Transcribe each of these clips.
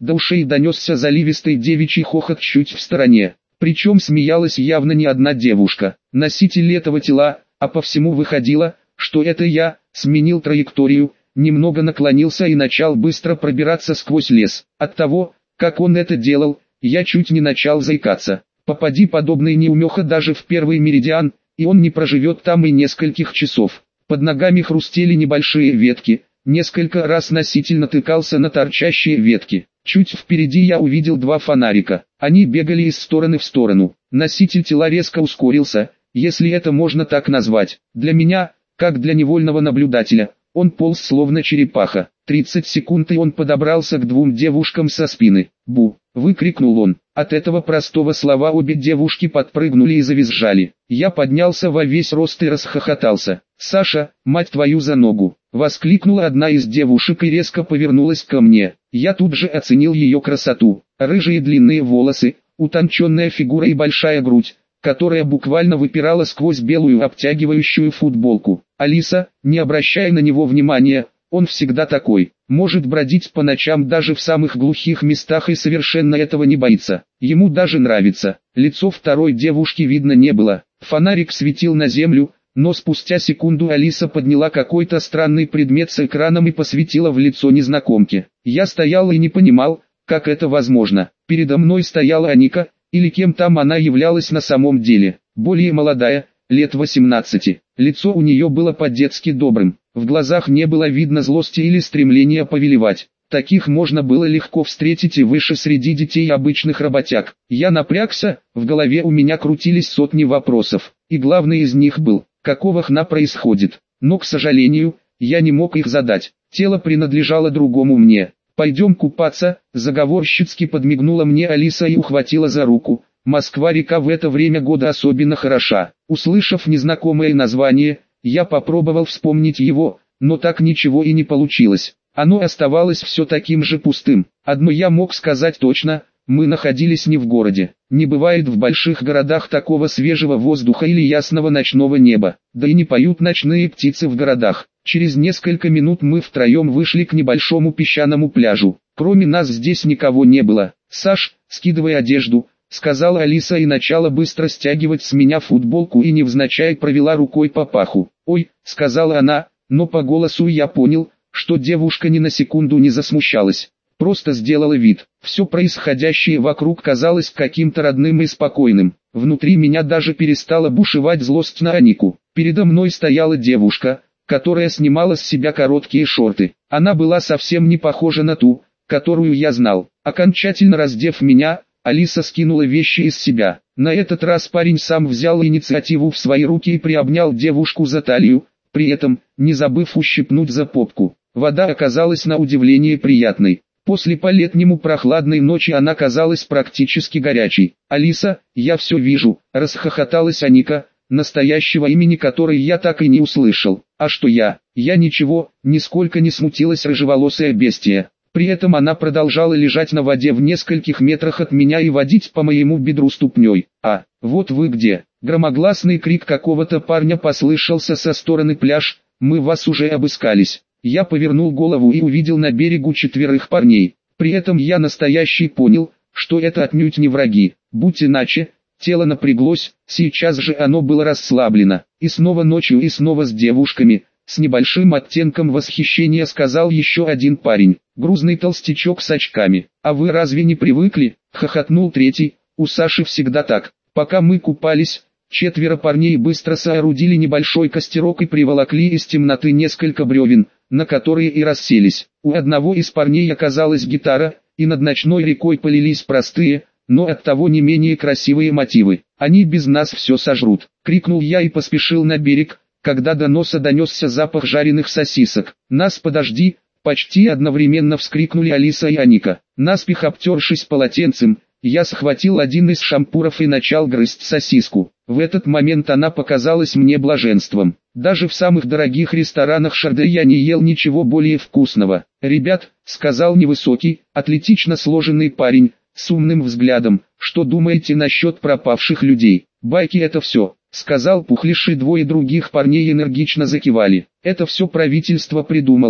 До ушей донесся заливистый девичий хохот чуть в стороне. Причем смеялась явно не одна девушка, носитель этого тела, а по всему выходило, что это я, сменил траекторию, немного наклонился и начал быстро пробираться сквозь лес. От того, как он это делал, я чуть не начал заикаться. Попади подобный неумеха даже в первый меридиан, и он не проживет там и нескольких часов. Под ногами хрустели небольшие ветки, несколько раз носитель натыкался на торчащие ветки. Чуть впереди я увидел два фонарика, они бегали из стороны в сторону. Носитель тела резко ускорился, если это можно так назвать. Для меня, как для невольного наблюдателя, он полз словно черепаха. 30 секунд и он подобрался к двум девушкам со спины. «Бу!» — выкрикнул он. От этого простого слова обе девушки подпрыгнули и завизжали. Я поднялся во весь рост и расхохотался. «Саша, мать твою за ногу!» — воскликнула одна из девушек и резко повернулась ко мне. Я тут же оценил ее красоту. Рыжие длинные волосы, утонченная фигура и большая грудь, которая буквально выпирала сквозь белую обтягивающую футболку. «Алиса, не обращай на него внимания, он всегда такой, может бродить по ночам даже в самых глухих местах и совершенно этого не боится. Ему даже нравится». Лицо второй девушки видно не было. Фонарик светил на землю, но спустя секунду Алиса подняла какой-то странный предмет с экраном и посветила в лицо незнакомки. Я стоял и не понимал, как это возможно. Передо мной стояла Аника, или кем там она являлась на самом деле. Более молодая, лет 18. Лицо у нее было по-детски добрым. В глазах не было видно злости или стремления повелевать. Таких можно было легко встретить и выше среди детей обычных работяг. Я напрягся, в голове у меня крутились сотни вопросов. И главный из них был, какого хна происходит. Но, к сожалению, я не мог их задать. Тело принадлежало другому мне. «Пойдем купаться», — заговорщицки подмигнула мне Алиса и ухватила за руку. Москва-река в это время года особенно хороша. Услышав незнакомое название, я попробовал вспомнить его, но так ничего и не получилось. Оно оставалось все таким же пустым. Одно я мог сказать точно, мы находились не в городе. Не бывает в больших городах такого свежего воздуха или ясного ночного неба. Да и не поют ночные птицы в городах. Через несколько минут мы втроем вышли к небольшому песчаному пляжу. Кроме нас здесь никого не было. «Саш, скидывай одежду», — сказала Алиса и начала быстро стягивать с меня футболку и невзначай провела рукой по паху. «Ой», — сказала она, но по голосу я понял, что девушка ни на секунду не засмущалась. Просто сделала вид. Все происходящее вокруг казалось каким-то родным и спокойным. Внутри меня даже перестала бушевать злость на Анику. Передо мной стояла девушка, которая снимала с себя короткие шорты. Она была совсем не похожа на ту, которую я знал. Окончательно раздев меня, Алиса скинула вещи из себя. На этот раз парень сам взял инициативу в свои руки и приобнял девушку за талию, при этом не забыв ущипнуть за попку. Вода оказалась на удивление приятной. После по-летнему прохладной ночи она казалась практически горячей. «Алиса, я все вижу», — расхохоталась Аника, настоящего имени которой я так и не услышал. «А что я?» «Я ничего», — нисколько не смутилась рыжеволосая бестия. При этом она продолжала лежать на воде в нескольких метрах от меня и водить по моему бедру ступней. «А, вот вы где!» Громогласный крик какого-то парня послышался со стороны пляж. «Мы вас уже обыскались». Я повернул голову и увидел на берегу 4 парней. При этом я настоящий понял, что это отнюдь не враги. Будь иначе, тело напряглось, сейчас же оно было расслаблено. И снова ночью и снова с девушками, с небольшим оттенком восхищения сказал еще один парень. Грузный толстячок с очками. «А вы разве не привыкли?» — хохотнул третий. «У Саши всегда так». Пока мы купались, 4 парней быстро соорудили небольшой костерок и приволокли из темноты несколько бревен, на которые и расселись. У одного из парней оказалась гитара, и над ночной рекой полились простые, но оттого не менее красивые мотивы. «Они без нас все сожрут», — крикнул я и поспешил на берег, когда до носа донесся запах жареных сосисок. «Нас подожди», — почти одновременно вскрикнули Алиса и Аника. Наспех обтершись полотенцем, я схватил один из шампуров и начал грызть сосиску. В этот момент она показалась мне блаженством. Даже в самых дорогих ресторанах Шарде я не ел ничего более вкусного. «Ребят», — сказал невысокий, атлетично сложенный парень, с умным взглядом, «что думаете насчет пропавших людей? Байки — это все», — сказал пухлейший. 2 других парней энергично закивали. «Это все правительство придумало,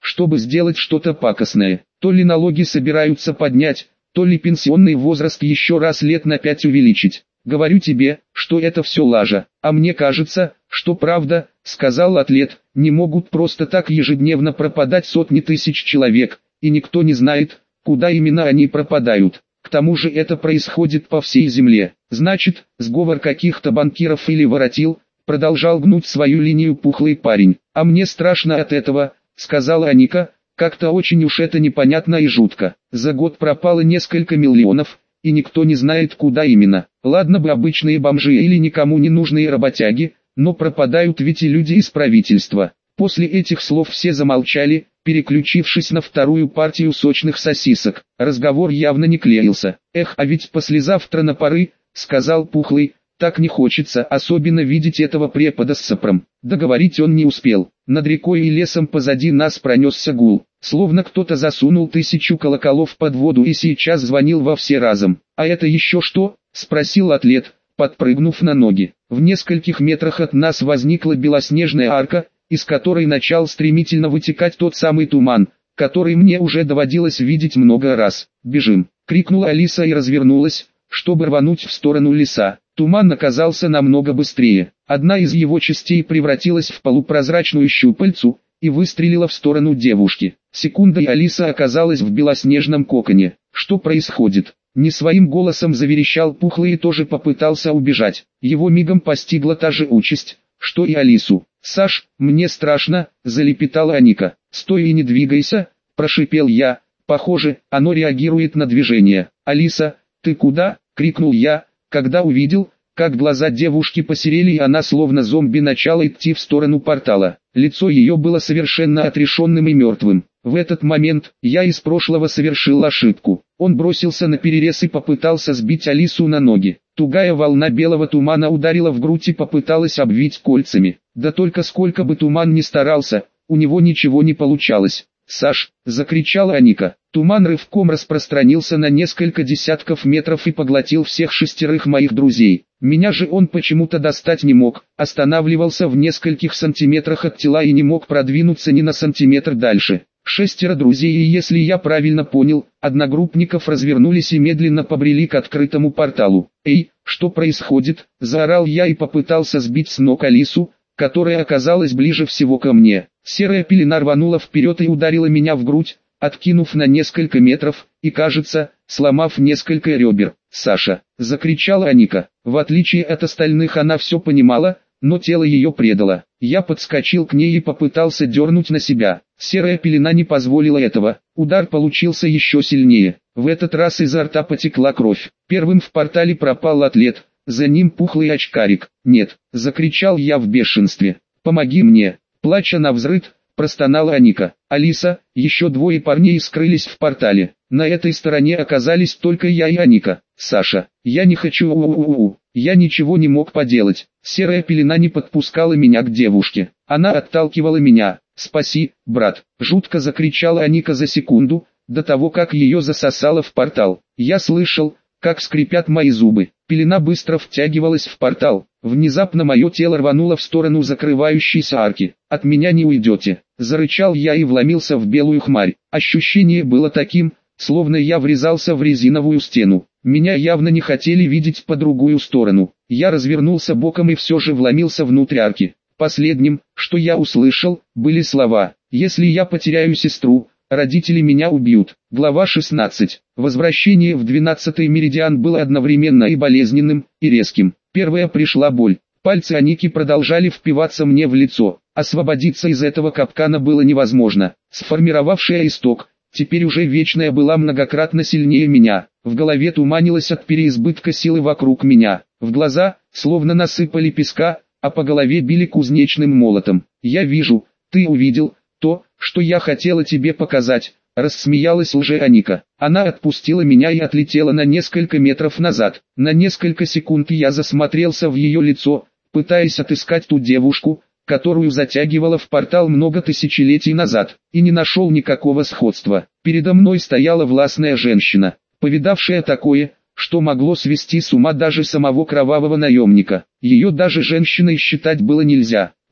чтобы сделать что-то пакостное. То ли налоги собираются поднять, то ли пенсионный возраст еще раз лет на 5 увеличить. Говорю тебе, что это все лажа, а мне кажется, что правда, сказал атлет, не могут просто так ежедневно пропадать сотни тысяч человек, и никто не знает, куда именно они пропадают. К тому же это происходит по всей земле. Значит, сговор каких-то банкиров или воротил, продолжал гнуть свою линию пухлый парень. А мне страшно от этого, сказала Аника, как-то очень уж это непонятно и жутко. За год пропало несколько миллионов, и никто не знает куда именно. Ладно бы обычные бомжи или никому не нужные работяги, но пропадают ведь и люди из правительства. После этих слов все замолчали, переключившись на вторую партию сочных сосисок. Разговор явно не клеился. «Эх, а ведь послезавтра на пары», — сказал Пухлый, — «так не хочется особенно видеть этого препода с сопром». Договорить он не успел. Над рекой и лесом позади нас пронесся гул. Словно кто-то засунул 1000 колоколов под воду и сейчас звонил во все разом. «А это еще что?» — спросил атлет, подпрыгнув на ноги. В нескольких метрах от нас возникла белоснежная арка, из которой начал стремительно вытекать тот самый туман, который мне уже доводилось видеть много раз. «Бежим!» — крикнула Алиса и развернулась, чтобы рвануть в сторону леса. Туман оказался намного быстрее. Одна из его частей превратилась в полупрозрачную щупальцу и выстрелила в сторону девушки. Секундой Алиса оказалась в белоснежном коконе. «Что происходит?» Не своим голосом заверещал Пухлый и тоже попытался убежать. Его мигом постигла та же участь, что и Алису. «Саш, мне страшно», — залепетала Аника. «Стой и не двигайся», — прошипел я. «Похоже, оно реагирует на движение». «Алиса, ты куда?» — крикнул я, когда увидел, как глаза девушки посерели и она словно зомби начала идти в сторону портала. Лицо ее было совершенно отрешенным и мертвым. В этот момент я из прошлого совершил ошибку. Он бросился на перерез и попытался сбить Алису на ноги. Тугая волна белого тумана ударила в грудь и попыталась обвить кольцами. Да только сколько бы туман ни старался, у него ничего не получалось. «Саш!» — закричала Аника. Туман рывком распространился на несколько десятков метров и поглотил всех 6 моих друзей. Меня же он почему-то достать не мог, останавливался в нескольких сантиметрах от тела и не мог продвинуться ни на сантиметр дальше. 6 друзей, и если я правильно понял, одногруппников развернулись и медленно побрели к открытому порталу. «Эй, что происходит?» — заорал я и попытался сбить с ног Алису, которая оказалась ближе всего ко мне. Серая пелена рванула вперед и ударила меня в грудь, откинув на несколько метров, и, кажется, сломав несколько ребер. «Саша!» — закричала Аника. В отличие от остальных она все понимала, но тело ее предало. Я подскочил к ней и попытался дернуть на себя. Серая пелена не позволила этого. Удар получился еще сильнее. В этот раз изо рта потекла кровь. Первым в портале пропал атлет, за ним Пухлый очкарик. «Нет!» — закричал я в бешенстве. «Помоги мне!» Плача навзрыд, простонала Аника. Алиса, еще 2 парней скрылись в портале. На этой стороне оказались только я и Аника. «Саша, я не хочу, Я ничего не мог поделать. Серая пелена не подпускала меня к девушке. Она отталкивала меня. «Спаси, брат!» — жутко закричала Аника за секунду, до того как ее засосало в портал. Я слышал, как скрипят мои зубы. Пелена быстро втягивалась в портал. Внезапно мое тело рвануло в сторону закрывающейся арки. «От меня не уйдете!» — зарычал я и вломился в белую хмарь. Ощущение было таким, словно я врезался в резиновую стену. Меня явно не хотели видеть по другую сторону. Я развернулся боком и все же вломился внутрь арки. Последним, что я услышал, были слова: «Если я потеряю сестру, родители меня убьют». Глава 16. Возвращение в 12-й меридиан было одновременно и болезненным, и резким. Первая пришла боль. Пальцы Аники продолжали впиваться мне в лицо. Освободиться из этого капкана было невозможно. Сформировавшая исток, теперь уже вечная, была многократно сильнее меня. В голове туманилось от переизбытка силы вокруг меня. В глаза, словно насыпали песка, а по голове били кузнечным молотом. «Я вижу, ты увидел то, что я хотела тебе показать», — рассмеялась лже-Аника. Она отпустила меня и отлетела на несколько метров назад. На несколько секунд я засмотрелся в ее лицо, пытаясь отыскать ту девушку, которую затягивала в портал много тысячелетий назад, и не нашел никакого сходства. Передо мной стояла властная женщина, повидавшая такое, что могло свести с ума даже самого кровавого наемника. Ее даже женщиной считать было нельзя.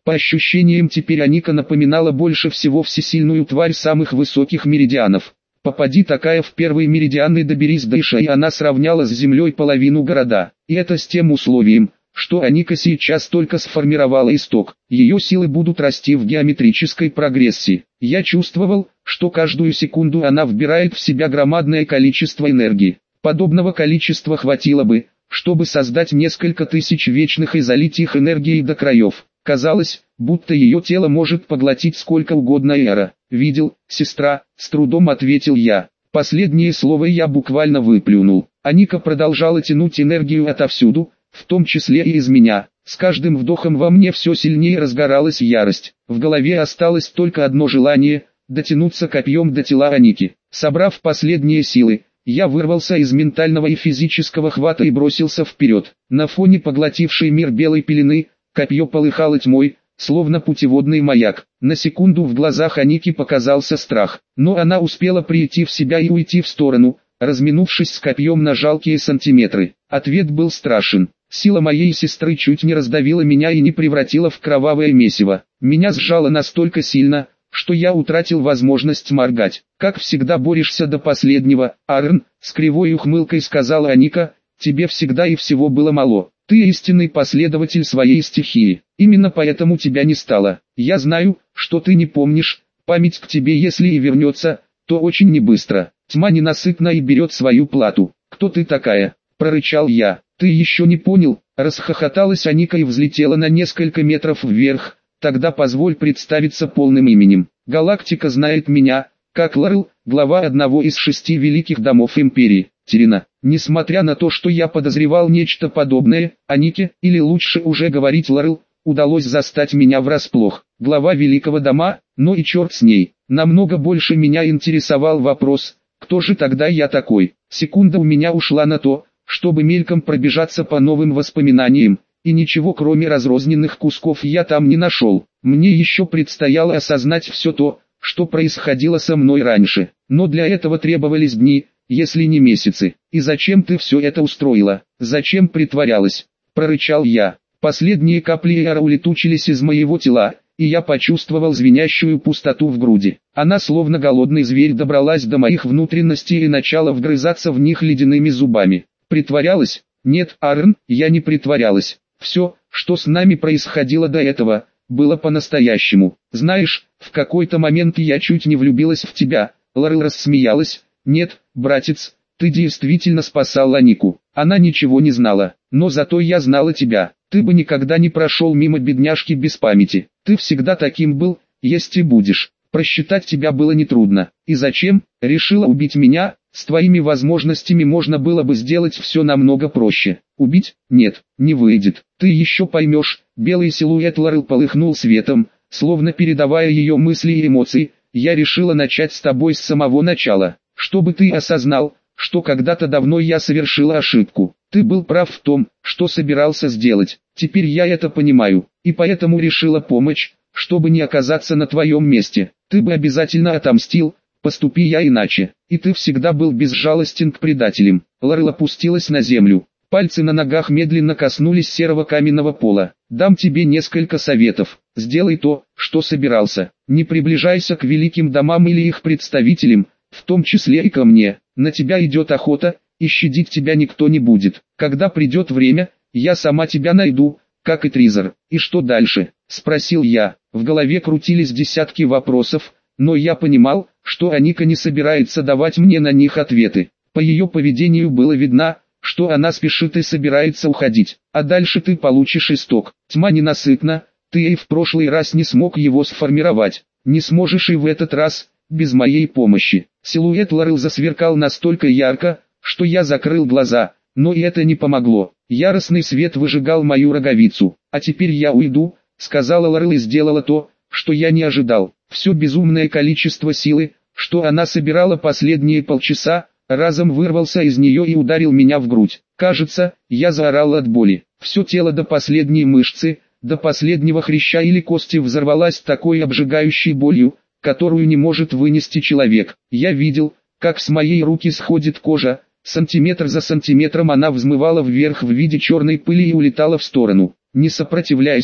По ощущениям теперь Аника напоминала больше всего всесильную тварь самых высоких меридианов. Попади такая в первый меридиан и доберись до Иша, и она сравняла с землей половину города. И это с тем условием, что Аника сейчас только сформировала исток. Ее силы будут расти в геометрической прогрессии. Я чувствовал, что каждую секунду она вбирает в себя громадное количество энергии. Подобного количества хватило бы, чтобы создать несколько тысяч вечных и залить их энергией до краев. Казалось, будто ее тело может поглотить сколько угодно эра. «Видел, сестра», — с трудом ответил я. Последнее слово я буквально выплюнул. Аника продолжала тянуть энергию отовсюду, в том числе и из меня. С каждым вдохом во мне все сильнее разгоралась ярость. В голове осталось только одно желание — дотянуться копьем до тела Аники. Собрав последние силы, я вырвался из ментального и физического хвата и бросился вперед. На фоне поглотившей мир белой пелены, копье полыхало тьмой, словно путеводный маяк. На секунду в глазах Аники показался страх, но она успела прийти в себя и уйти в сторону, разминувшись с копьем на жалкие сантиметры. Ответ был страшен. Сила моей сестры чуть не раздавила меня и не превратила в кровавое месиво. Меня сжало настолько сильно, что я утратил возможность моргать. «Как всегда борешься до последнего, Аарон», — с кривой ухмылкой сказала Аника, — «тебе всегда и всего было мало. Ты истинный последователь своей стихии. Именно поэтому тебя не стало. Я знаю, что ты не помнишь, память к тебе если и вернется, то очень небыстро. Тьма ненасытна и берет свою плату. Кто ты такая?» — прорычал я. «Ты еще не понял?» — расхохоталась Аника и взлетела на несколько метров вверх. «Тогда позволь представиться полным именем. Галактика знает меня, как Ларел, глава одного из 6 великих домов Империи, Терина». Несмотря на то, что я подозревал нечто подобное, Анике, или лучше уже говорить Ларел, удалось застать меня врасплох. Глава великого дома, но и черт с ней. Намного больше меня интересовал вопрос, кто же тогда я такой. Секунда у меня ушла на то, чтобы мельком пробежаться по новым воспоминаниям, и ничего кроме разрозненных кусков я там не нашел. Мне еще предстояло осознать все то, что происходило со мной раньше, но для этого требовались дни, если не месяцы. «И зачем ты все это устроила? Зачем притворялась?» — прорычал я. Последние капли эра улетучились из моего тела, и я почувствовал звенящую пустоту в груди. Она словно голодный зверь добралась до моих внутренностей и начала вгрызаться в них ледяными зубами. Притворялась? Нет, Аарон, я не притворялась. Все, что с нами происходило до этого, было по-настоящему. Знаешь, в какой-то момент я чуть не влюбилась в тебя. Ларел рассмеялась. «Нет, братец, ты действительно спасал Анику. Она ничего не знала, но зато я знала тебя. Ты бы никогда не прошел мимо бедняжки без памяти. Ты всегда таким был, есть и будешь. Просчитать тебя было нетрудно. И зачем? Решила убить меня? С твоими возможностями можно было бы сделать все намного проще. Убить? Нет, не выйдет. Ты еще поймешь». Белый силуэт Ларел полыхнул светом, словно передавая ее мысли и эмоции. «Я решила начать с тобой с самого начала. Чтобы ты осознал, что когда-то давно я совершила ошибку. Ты был прав в том, что собирался сделать. Теперь я это понимаю, и поэтому решила помочь, чтобы не оказаться на твоем месте. Ты бы обязательно отомстил, поступи я иначе. И ты всегда был безжалостен к предателям». Ларел опустилась на землю. Пальцы на ногах медленно коснулись серого каменного пола. «Дам тебе несколько советов. Сделай то, что собирался. Не приближайся к великим домам или их представителям, в том числе и ко мне. На тебя идет охота, и щадить тебя никто не будет. Когда придет время, я сама тебя найду, как и Тризер». «И что дальше?» — спросил я. В голове крутились десятки вопросов, но я понимал, что Аника не собирается давать мне на них ответы. По ее поведению было видно, что она спешит и собирается уходить. «А дальше ты получишь исток. Тьма ненасытна, ты и в прошлый раз не смог его сформировать. Не сможешь и в этот раз, без моей помощи». Силуэт Ларел засверкал настолько ярко, что я закрыл глаза, но и это не помогло. Яростный свет выжигал мою роговицу. «А теперь я уйду», — сказала Ларел и сделала то, что я не ожидал. Все безумное количество силы, что она собирала последние полчаса, разом вырвался из нее и ударил меня в грудь. Кажется, я заорал от боли. Все тело до последней мышцы, до последнего хряща или кости взорвалось такой обжигающей болью, которую не может вынести человек. Я видел, как с моей руки сходит кожа, сантиметр за сантиметром она взмывала вверх в виде черной пыли и улетала в сторону. «Не сопротивляйся»,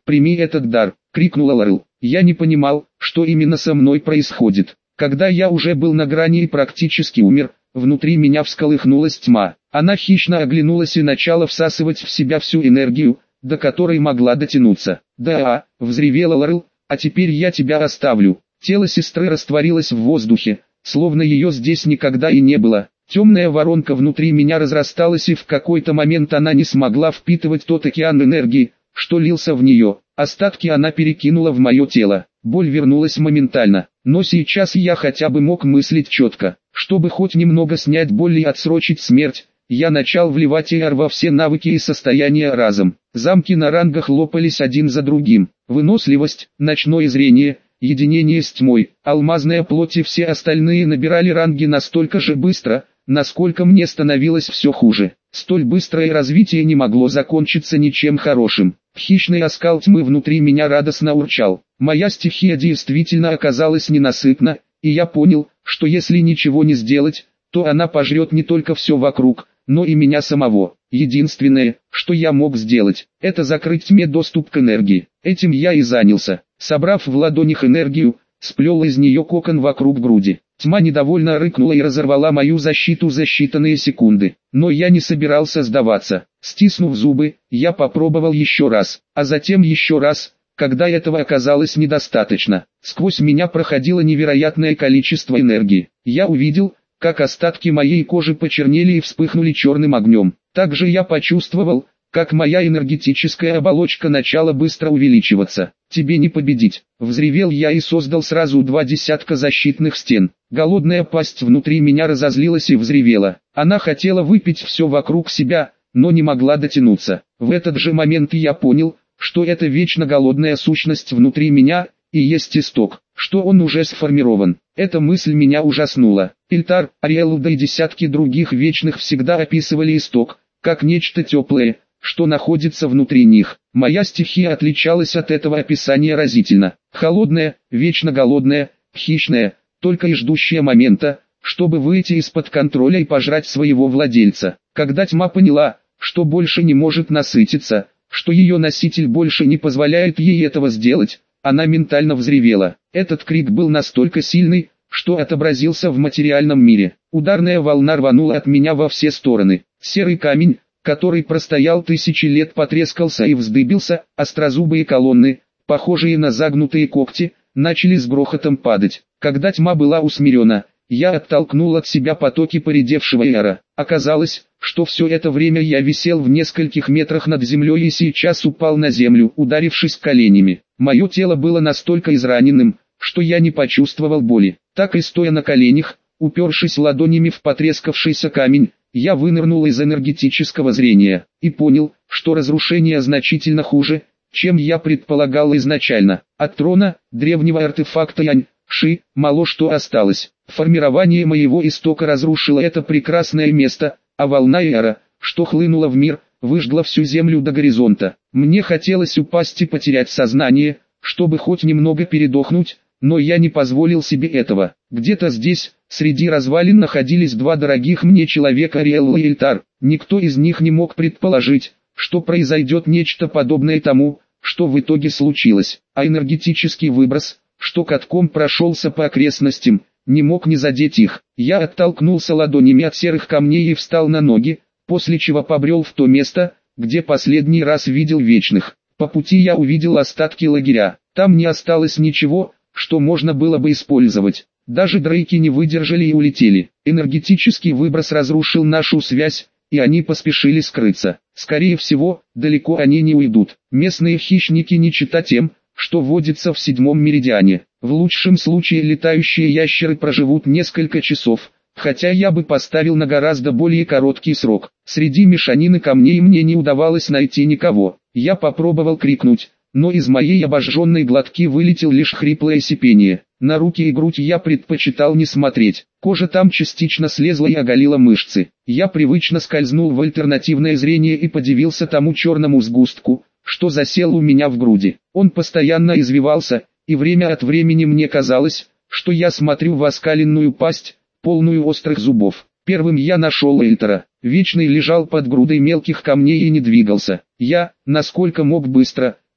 «Прими этот дар!» — крикнула Лорел. Я не понимал, что именно со мной происходит. Когда я уже был на грани и практически умер, внутри меня всколыхнулась тьма. Она хищно оглянулась и начала всасывать в себя всю энергию, до которой могла дотянуться. «Да, взревела Лорел, а теперь я тебя оставлю». Тело сестры растворилось в воздухе, словно ее здесь никогда и не было. Темная воронка внутри меня разрасталась, и в какой-то момент она не смогла впитывать тот океан энергии, что лился в нее. Остатки она перекинула в мое тело. Боль вернулась моментально, но сейчас я хотя бы мог мыслить четко. Чтобы хоть немного снять боль и отсрочить смерть, я начал вливать ER во все навыки и состояния разом. Замки на рангах лопались один за другим. Выносливость, ночное зрение, единение с тьмой, алмазная плоть и все остальные набирали ранги настолько же быстро, насколько мне становилось все хуже. Столь быстрое развитие не могло закончиться ничем хорошим. Хищный оскал тьмы внутри меня радостно урчал. Моя стихия действительно оказалась ненасытна, и я понял, что если ничего не сделать, то она пожрет не только все вокруг, но и меня самого. Единственное, что я мог сделать, это закрыть тьме доступ к энергии. Этим я и занялся. Собрав в ладонях энергию, сплел из нее кокон вокруг груди. Тьма недовольно рыкнула и разорвала мою защиту за считанные секунды. Но я не собирался сдаваться. Стиснув зубы, я попробовал еще раз, а затем еще раз. Когда этого оказалось недостаточно, сквозь меня проходило невероятное количество энергии. Я увидел, как остатки моей кожи почернели и вспыхнули черным огнем. Также я почувствовал, как моя энергетическая оболочка начала быстро увеличиваться. «Тебе не победить!» — взревел я и создал сразу 2 десятка защитных стен. Голодная пасть внутри меня разозлилась и взревела. Она хотела выпить все вокруг себя, но не могла дотянуться. В этот же момент я понял, что эта вечно голодная сущность внутри меня и есть исток, что он уже сформирован. Эта мысль меня ужаснула. Ильтар, Ариэлу да и десятки других вечных всегда описывали исток как нечто теплое, что находится внутри них. Моя стихия отличалась от этого описания разительно. Холодная, вечно голодная, хищная, только и ждущая момента, чтобы выйти из-под контроля и пожрать своего владельца. Когда тьма поняла, что больше не может насытиться, что ее носитель больше не позволяет ей этого сделать, она ментально взревела. Этот крик был настолько сильный, что отобразился в материальном мире. Ударная волна рванула от меня во все стороны. Серый камень, который простоял 1000 лет, потрескался и вздыбился, острозубые колонны, похожие на загнутые когти, начали с грохотом падать. Когда тьма была усмирена, я оттолкнул от себя потоки поредевшего эра. Оказалось, что все это время я висел в нескольких метрах над землей и сейчас упал на землю, ударившись коленями. Мое тело было настолько израненным, что я не почувствовал боли. Так и стоя на коленях, упершись ладонями в потрескавшийся камень, я вынырнул из энергетического зрения и понял, что разрушение значительно хуже, чем я предполагал изначально. От трона, древнего артефакта Янь-Ши, мало что осталось. Формирование моего истока разрушило это прекрасное место, а волна эра, что хлынула в мир, выжгла всю землю до горизонта. Мне хотелось упасть и потерять сознание, чтобы хоть немного передохнуть, но я не позволил себе этого. Где-то здесь, среди развалин, находились 2 дорогих мне человека, Ариэлла и Ильтар. Никто из них не мог предположить, что произойдет нечто подобное тому, что в итоге случилось. А энергетический выброс, что катком прошелся по окрестностям, не мог не задеть их. Я оттолкнулся ладонями от серых камней и встал на ноги, после чего побрел в то место, где последний раз видел вечных. По пути я увидел остатки лагеря. Там не осталось ничего, что можно было бы использовать. Даже дрейки не выдержали и улетели. Энергетический выброс разрушил нашу связь, и они поспешили скрыться. Скорее всего, далеко они не уйдут. Местные хищники не чита тем, что водится в 7-м меридиане. В лучшем случае летающие ящеры проживут несколько часов, хотя я бы поставил на гораздо более короткий срок. Среди мешанины камней мне не удавалось найти никого. Я попробовал крикнуть, но из моей обожженной глотки вылетел лишь хриплое сипение. На руки и грудь я предпочитал не смотреть. Кожа там частично слезла и оголила мышцы. Я привычно скользнул в альтернативное зрение и подивился тому черному сгустку, что засел у меня в груди. Он постоянно извивался, и время от времени мне казалось, что я смотрю в оскаленную пасть, полную острых зубов. Первым я нашел Эльтера. Вечный лежал под грудой мелких камней и не двигался. Я, насколько мог быстро,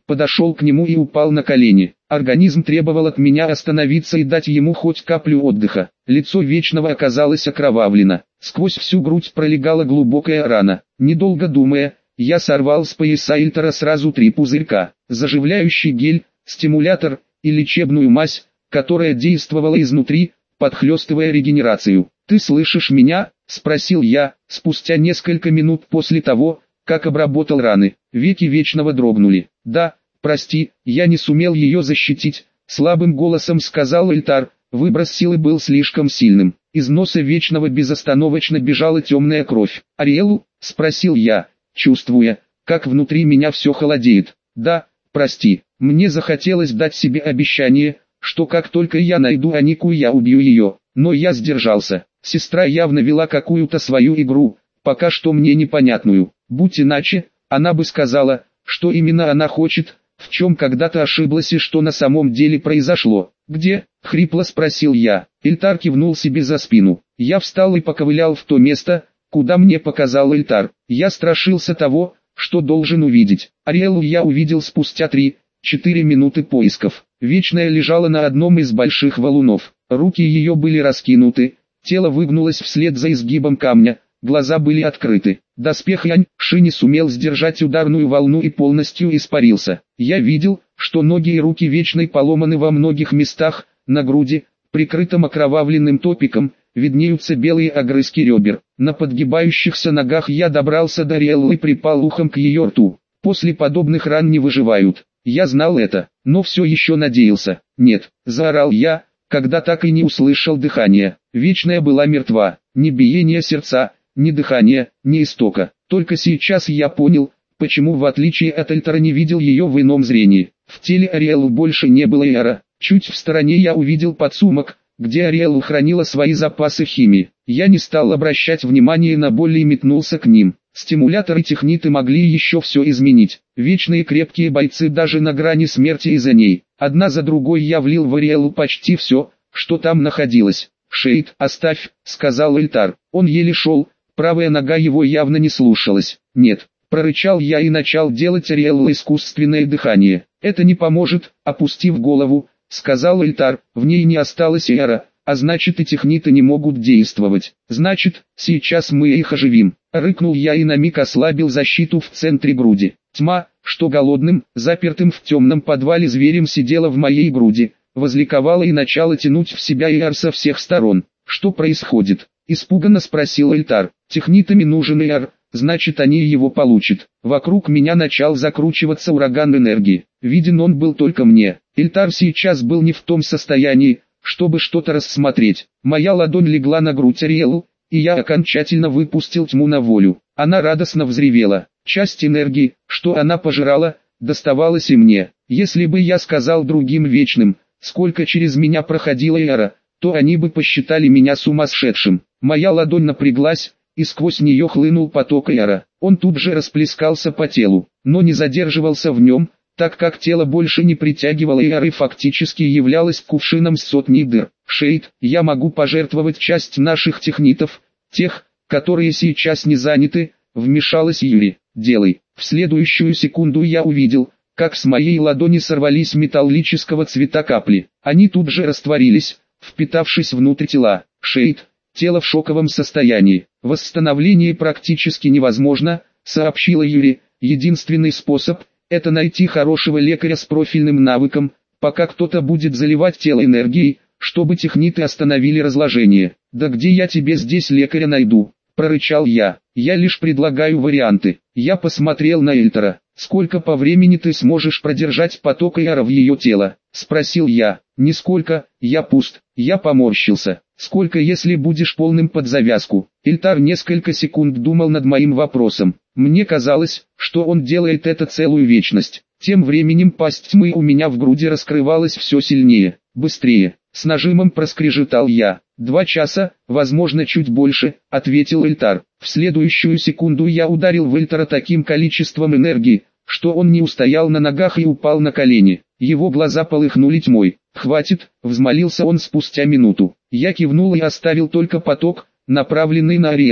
подошел к нему и упал на колени. Организм требовал от меня остановиться и дать ему хоть каплю отдыха. Лицо Вечного оказалось окровавлено. Сквозь всю грудь пролегала глубокая рана. Недолго думая, я сорвал с пояса Эльтара сразу 3 пузырька. Заживляющий гель, стимулятор и лечебную мазь, которая действовала изнутри, подхлестывая регенерацию. «Ты слышишь меня?» – спросил я, спустя несколько минут после того, как обработал раны. Веки Вечного дрогнули. «Да, прости, я не сумел ее защитить», – слабым голосом сказал Эльтар. Выброс силы был слишком сильным. Из носа Вечного безостановочно бежала темная кровь. «Ариэлу?» – спросил я, чувствуя, как внутри меня все холодеет. «Да, прости, мне захотелось дать себе обещание, что как только я найду Анику, я убью ее, но я сдержался. Сестра явно вела какую-то свою игру, пока что мне непонятную. Будь иначе, она бы сказала, что именно она хочет, в чем когда-то ошиблась и что на самом деле произошло. «Где?» – хрипло спросил я. Эльтар кивнул себе за спину. Я встал и поковылял в то место, куда мне показал Эльтар. Я страшился того, что должен увидеть. Ариэлу я увидел спустя 3-4 минуты поисков. Вечная лежала на одном из больших валунов. Руки ее были раскинуты, тело выгнулось вслед за изгибом камня, глаза были открыты. Доспех Янь-Ши не сумел сдержать ударную волну и полностью испарился. Я видел, что ноги и руки Вечной поломаны во многих местах, на груди, прикрытом окровавленным топиком, виднеются белые огрызки ребер. На подгибающихся ногах я добрался до Ариэллы и припал ухом к ее рту. После подобных ран не выживают. Я знал это, но все еще надеялся. «Нет!» – заорал я, когда так и не услышал дыхания. Вечная была мертва. Ни биения сердца, ни дыхания, ни истока. Только сейчас я понял, почему в отличие от Эльтара не видел ее в ином зрении. В теле Ариэллы больше не было Иара. Чуть в стороне я увидел подсумок, где Ариэлла хранила свои запасы химии. Я не стал обращать внимания на боль и метнулся к ним. Стимуляторы техниты могли еще все изменить. Вечные крепкие бойцы даже на грани смерти из-за ней. Одна за другой я влил в Ариэллу почти все, что там находилось. «Шейд, оставь», — сказал Эльтар. Он еле шел, правая нога его явно не слушалась. «Нет», — прорычал я и начал делать Ариэлле искусственное дыхание. «Это не поможет», — опустив голову, сказал Эльтар. «В ней не осталось Иара, а значит и техниты не могут действовать. Значит, сейчас мы их оживим». Рыкнул я и на миг ослабил защиту в центре груди. Тьма, что голодным, запертым в темном подвале зверем сидела в моей груди, возликовала и начала тянуть в себя Иар со всех сторон. «Что происходит?» – испуганно спросил Эльтар. «Технитами нужен Иар, значит они его получат». Вокруг меня начал закручиваться ураган энергии. Виден он был только мне. Эльтар сейчас был не в том состоянии, чтобы что-то рассмотреть. Моя ладонь легла на грудь Ариэллы, и я окончательно выпустил тьму на волю. Она радостно взревела. Часть энергии, что она пожирала, доставалась и мне. Если бы я сказал другим Вечным, сколько через меня проходила Иара, то они бы посчитали меня сумасшедшим. Моя ладонь напряглась, и сквозь нее хлынул поток Иара. Он тут же расплескался по телу, но не задерживался в нем, так как тело больше не притягивало Иара и фактически являлось кувшином с сотней дыр. «Шейд, я могу пожертвовать часть наших технитов, тех, которые сейчас не заняты», — вмешалась Юри. «Делай». В следующую секунду я увидел, как с моей ладони сорвались металлического цвета капли. Они тут же растворились, впитавшись внутрь тела. «Шейд, тело в шоковом состоянии. Восстановление практически невозможно», — сообщила Юри. «Единственный способ — это найти хорошего лекаря с профильным навыком, пока кто-то будет заливать тело энергией, чтобы техниты остановили разложение». «Да где я тебе здесь лекаря найду?» – прорычал я. «Я лишь предлагаю варианты». Я посмотрел на Эльтара. «Сколько по времени ты сможешь продержать поток Иара в ее тело?» – спросил я. «Нисколько, я пуст». Я поморщился. «Сколько, если будешь полным под завязку?» Эльтар несколько секунд думал над моим вопросом. Мне казалось, что он делает это целую вечность. Тем временем пасть тьмы у меня в груди раскрывалась все сильнее. «Быстрее!» — с нажимом проскрежетал я. 2 часа, возможно чуть больше, — ответил Эльтар. В следующую секунду я ударил в Эльтара таким количеством энергии, что он не устоял на ногах и упал на колени. Его глаза полыхнули тьмой. «Хватит!» — взмолился он спустя минуту. Я кивнул и оставил только поток, направленный на Ариэллу.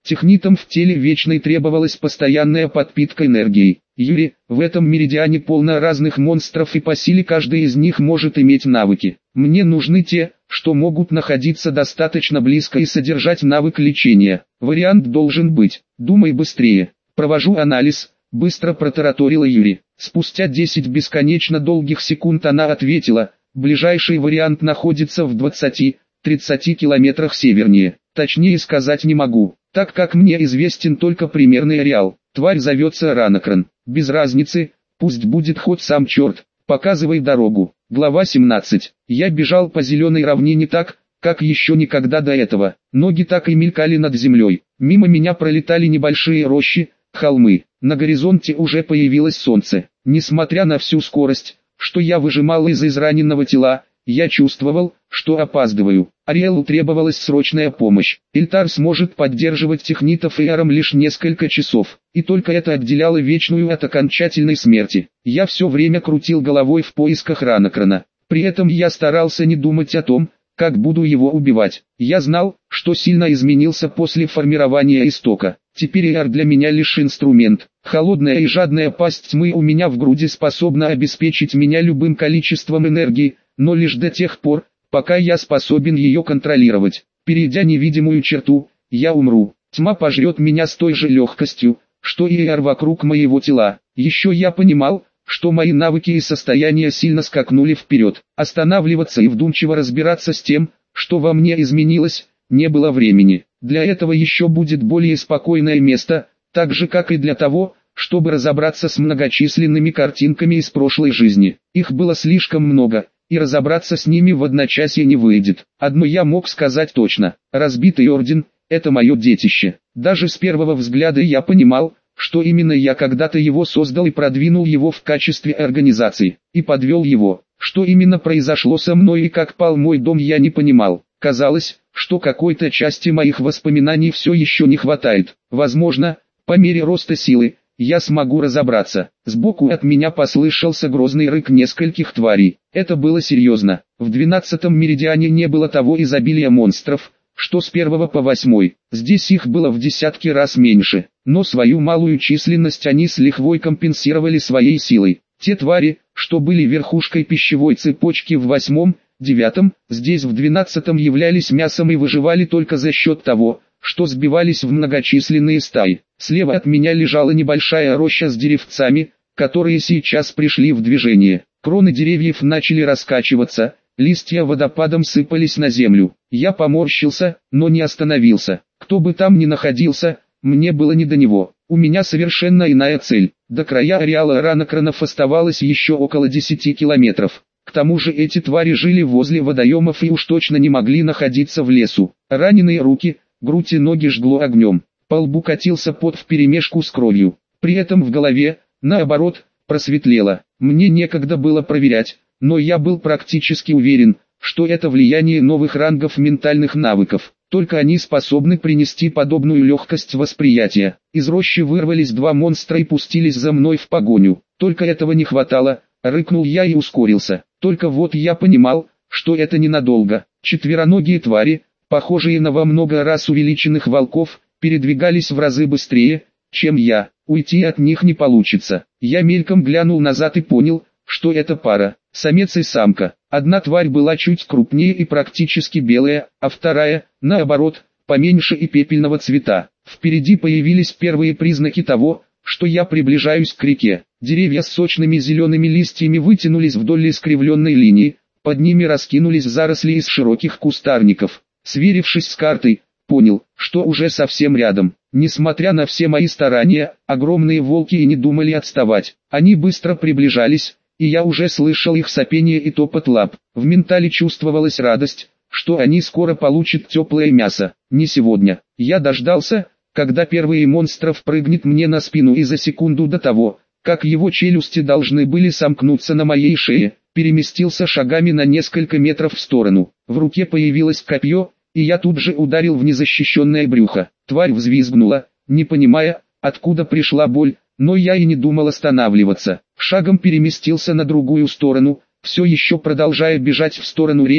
Технитам в теле Вечной требовалась постоянная подпитка энергией. Юрий, в этом меридиане полно разных монстров, и по силе каждый из них может иметь навыки. Мне нужны те, что могут находиться достаточно близко и содержать навык лечения. Вариант должен быть. Думай быстрее. Провожу анализ, быстро протараторила Юрий. Спустя 10 бесконечно долгих секунд она ответила: ближайший вариант находится в 20-30 километрах севернее. Точнее сказать не могу, так как мне известен только примерный ареал. Тварь зовется Ранакрон. Без разницы, пусть будет хоть сам черт. Показывай дорогу. Глава 17. Я бежал по зеленой равнине так, как еще никогда до этого. Ноги так и мелькали над землей. Мимо меня пролетали небольшие рощи, холмы. На горизонте уже появилось солнце. Несмотря на всю скорость, что я выжимал из израненного тела, я чувствовал, что опаздываю. Ариэлу требовалась срочная помощь. Эльтар сможет поддерживать технитов и Арам лишь несколько часов, и только это отделяло Вечную от окончательной смерти. Я все время крутил головой в поисках Ранакрона. При этом я старался не думать о том, как буду его убивать. Я знал, что сильно изменился после формирования истока. Теперь Иар для меня лишь инструмент. Холодная и жадная пасть тьмы у меня в груди способна обеспечить меня любым количеством энергии, но лишь до тех пор, пока я способен ее контролировать. Перейдя невидимую черту, я умру. Тьма пожрет меня с той же легкостью, что и Иар вокруг моего тела. Еще я понимал, что мои навыки и состояние сильно скакнули вперед. Останавливаться и вдумчиво разбираться с тем, что во мне изменилось, не было времени. Для этого еще будет более спокойное место, так же как и для того, чтобы разобраться с многочисленными картинками из прошлой жизни. Их было слишком много, и разобраться с ними в одночасье не выйдет. Одно я мог сказать точно: разбитый орден – это мое детище. Даже с первого взгляда я понимал, что именно я когда-то его создал и продвинул его в качестве организации, и подвел его. Что именно произошло со мной и как пал мой дом, я не понимал. Казалось, что какой-то части моих воспоминаний все еще не хватает. Возможно, по мере роста силы, я смогу разобраться. Сбоку от меня послышался грозный рык нескольких тварей. Это было серьезно. В 12-м меридиане не было того изобилия монстров, что с 1 по 8. Здесь их было в десятки раз меньше, но свою малую численность они с лихвой компенсировали своей силой. Те твари, что были верхушкой пищевой цепочки в 8-м, 9-м, здесь в 12-м являлись мясом и выживали только за счет того, что сбивались в многочисленные стаи. Слева от меня лежала небольшая роща с деревцами, которые сейчас пришли в движение. Кроны деревьев начали раскачиваться, листья водопадом сыпались на землю. Я поморщился, но не остановился. Кто бы там ни находился, мне было не до него. У меня совершенно иная цель. До края ареала Ранакронов оставалось еще около 10 километров. К тому же эти твари жили возле водоемов и уж точно не могли находиться в лесу. Раненые руки, грудь и ноги жгло огнем. По лбу катился пот вперемешку с кровью. При этом в голове, наоборот, просветлело. Мне некогда было проверять, но я был практически уверен, что это влияние новых рангов ментальных навыков. Только они способны принести подобную легкость восприятия. Из рощи вырвались два монстра и пустились за мной в погоню. Только этого не хватало, рыкнул я и ускорился. Только вот я понимал, что это ненадолго. Четвероногие твари, похожие на во много раз увеличенных волков, передвигались в разы быстрее, чем я. Уйти от них не получится. Я мельком глянул назад и понял, что это пара, самец и самка. Одна тварь была чуть крупнее и практически белая, а вторая, наоборот, поменьше и пепельного цвета. Впереди появились первые признаки того, что я приближаюсь к реке. Деревья с сочными зелеными листьями вытянулись вдоль искривленной линии, под ними раскинулись заросли из широких кустарников. Сверившись с картой, понял, что уже совсем рядом. Несмотря на все мои старания, огромные волки и не думали отставать. Они быстро приближались, и я уже слышал их сопение и топот лап. В ментале чувствовалась радость, что они скоро получат теплое мясо. Не сегодня. Я дождался, когда первый из монстров прыгнет мне на спину, и за секунду до того, как его челюсти должны были сомкнуться на моей шее, переместился шагами на несколько метров в сторону. В руке появилось копье, и я тут же ударил в незащищенное брюхо. Тварь взвизгнула, не понимая, откуда пришла боль, но я и не думал останавливаться. Шагом переместился на другую сторону, все еще продолжая бежать в сторону реки,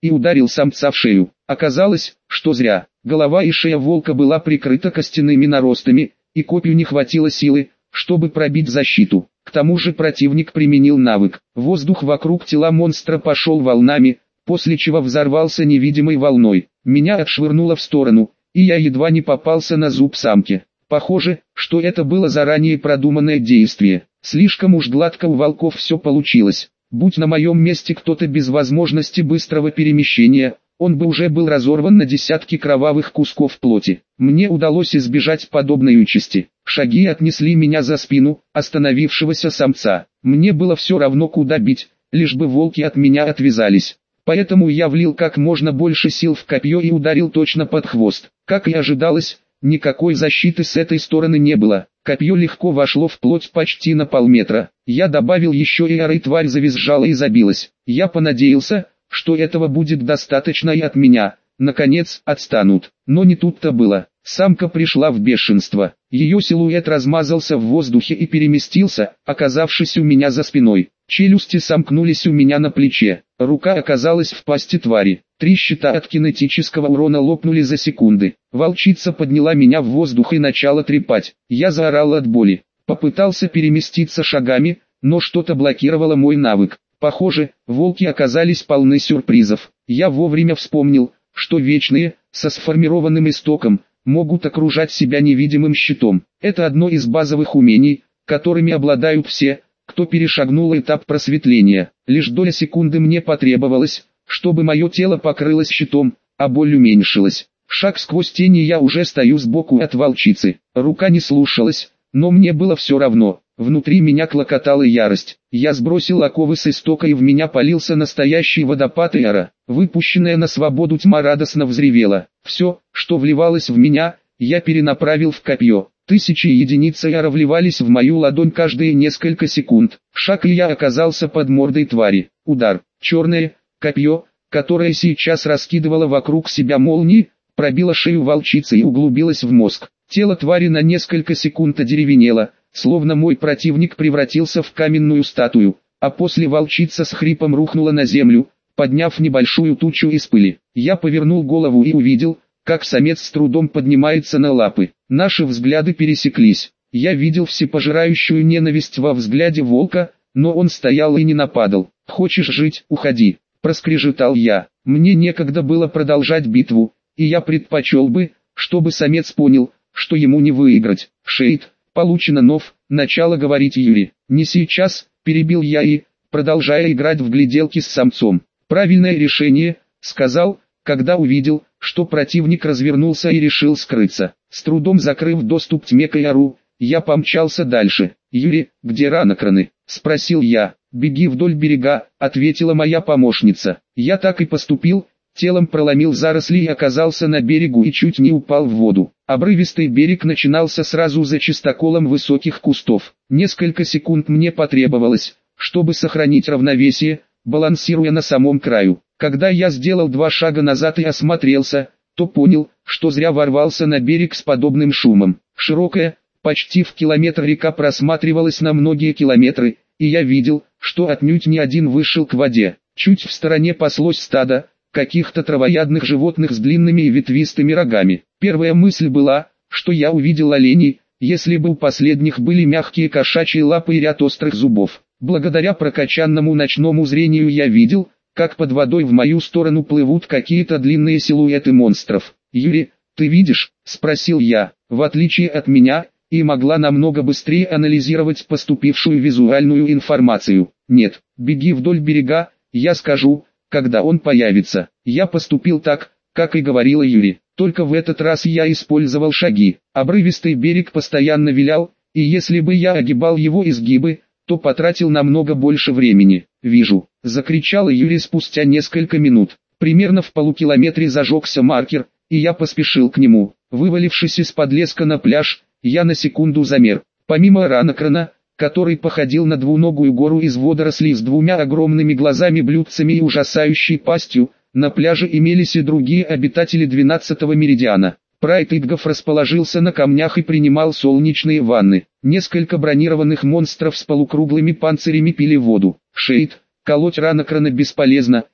и ударил самца в шею. Оказалось, что зря. Голова и шея волка была прикрыта костяными наростами, и копью не хватило силы, чтобы пробить защиту. К тому же противник применил навык. Воздух вокруг тела монстра пошел волнами, после чего взорвался невидимой волной. Меня отшвырнуло в сторону, и я едва не попался на зуб самки. Похоже, что это было заранее продуманное действие. Слишком уж гладко у волков все получилось. Будь на моем месте кто-то без возможности быстрого перемещения, он бы уже был разорван на десятки кровавых кусков плоти. Мне удалось избежать подобной участи. Шаги отнесли меня за спину остановившегося самца. Мне было все равно куда бить, лишь бы волки от меня отвязались. Поэтому я влил как можно больше сил в копье и ударил точно под хвост. Как и ожидалось, никакой защиты с этой стороны не было. Копье легко вошло в плоть почти на полметра. Я добавил еще и тварь завизжала и забилась. Я понадеялся, что этого будет достаточно и от меня, наконец, отстанут. Но не тут-то было. Самка пришла в бешенство. Ее силуэт размазался в воздухе и переместился, оказавшись у меня за спиной. Челюсти сомкнулись у меня на плече. Рука оказалась в пасти твари. 3 щита от кинетического урона лопнули за секунды. Волчица подняла меня в воздух и начала трепать. Я заорал от боли. Попытался переместиться шагами, но что-то блокировало мой навык. Похоже, волки оказались полны сюрпризов. Я вовремя вспомнил, что вечные, со сформированным истоком, могут окружать себя невидимым щитом. Это одно из базовых умений, которыми обладают все, кто перешагнул этап просветления. Лишь доля секунды мне потребовалось, чтобы мое тело покрылось щитом, а боль уменьшилась. Шаг сквозь тени, я уже стою сбоку от волчицы. Рука не слушалась, но мне было все равно. Внутри меня клокотала ярость. Я сбросил оковы с истока, и в меня полился настоящий водопад Эра. Выпущенная на свободу тьма радостно взревела. Все, что вливалось в меня, я перенаправил в копье. Тысячи единиц Эра вливались в мою ладонь каждые несколько секунд. Шаг, и я оказался под мордой твари. Удар. Черное копье, которое сейчас раскидывало вокруг себя молнии, пробило шею волчицы и углубилось в мозг. Тело твари на несколько секунд одеревенело, словно мой противник превратился в каменную статую, а после волчица с хрипом рухнула на землю, подняв небольшую тучу из пыли. Я повернул голову и увидел, как самец с трудом поднимается на лапы. Наши взгляды пересеклись. Я видел всепожирающую ненависть во взгляде волка, но он стоял и не нападал. «Хочешь жить, уходи», — проскрежетал я. Мне некогда было продолжать битву, и я предпочел бы, чтобы самец понял, что ему не выиграть. «Шейд, получено нов», — начало говорить Юрий. «Не сейчас», — перебил я и, продолжая играть в гляделки с самцом. «Правильное решение», — сказал, когда увидел, что противник развернулся и решил скрыться. С трудом закрыв доступ тьме к Яру, я помчался дальше. «Юрий, где ранокраны?» — спросил я. «Беги вдоль берега», — ответила моя помощница. Я так и поступил, телом проломил заросли и оказался на берегу и чуть не упал в воду. Обрывистый берег начинался сразу за чистоколом высоких кустов. Несколько секунд мне потребовалось, чтобы сохранить равновесие, балансируя на самом краю. Когда я сделал 2 шага назад и осмотрелся, то понял, что зря ворвался на берег с подобным шумом. Широкая, почти в километр река просматривалась на многие километры, и я видел, что отнюдь не один вышел к воде. Чуть в стороне паслось стадо каких-то травоядных животных с длинными и ветвистыми рогами. Первая мысль была, что я увидел оленей, если бы у последних были мягкие кошачьи лапы и ряд острых зубов. Благодаря прокачанному ночному зрению я видел, как под водой в мою сторону плывут какие-то длинные силуэты монстров. «Юрий, ты видишь?» – спросил я. В отличие от меня, и могла намного быстрее анализировать поступившую визуальную информацию. «Нет, беги вдоль берега, я скажу, когда он появится». Я поступил так, как и говорила Юрий. Только в этот раз я использовал шаги. Обрывистый берег постоянно вилял, и если бы я огибал его изгибы, то потратил намного больше времени. «Вижу», — закричал Юрий спустя несколько минут. Примерно в полукилометре зажегся маркер, и я поспешил к нему. Вывалившись из-под леска на пляж, я на секунду замер. Помимо ранокрана, который походил на двуногую гору из водорослей с 2 огромными глазами-блюдцами и ужасающей пастью, на пляже имелись и другие обитатели 12-го меридиана. Прайд Идгов расположился на камнях и принимал солнечные ванны. Несколько бронированных монстров с полукруглыми панцирями пили воду. «Шейд, колоть ранокрана бесполезно»,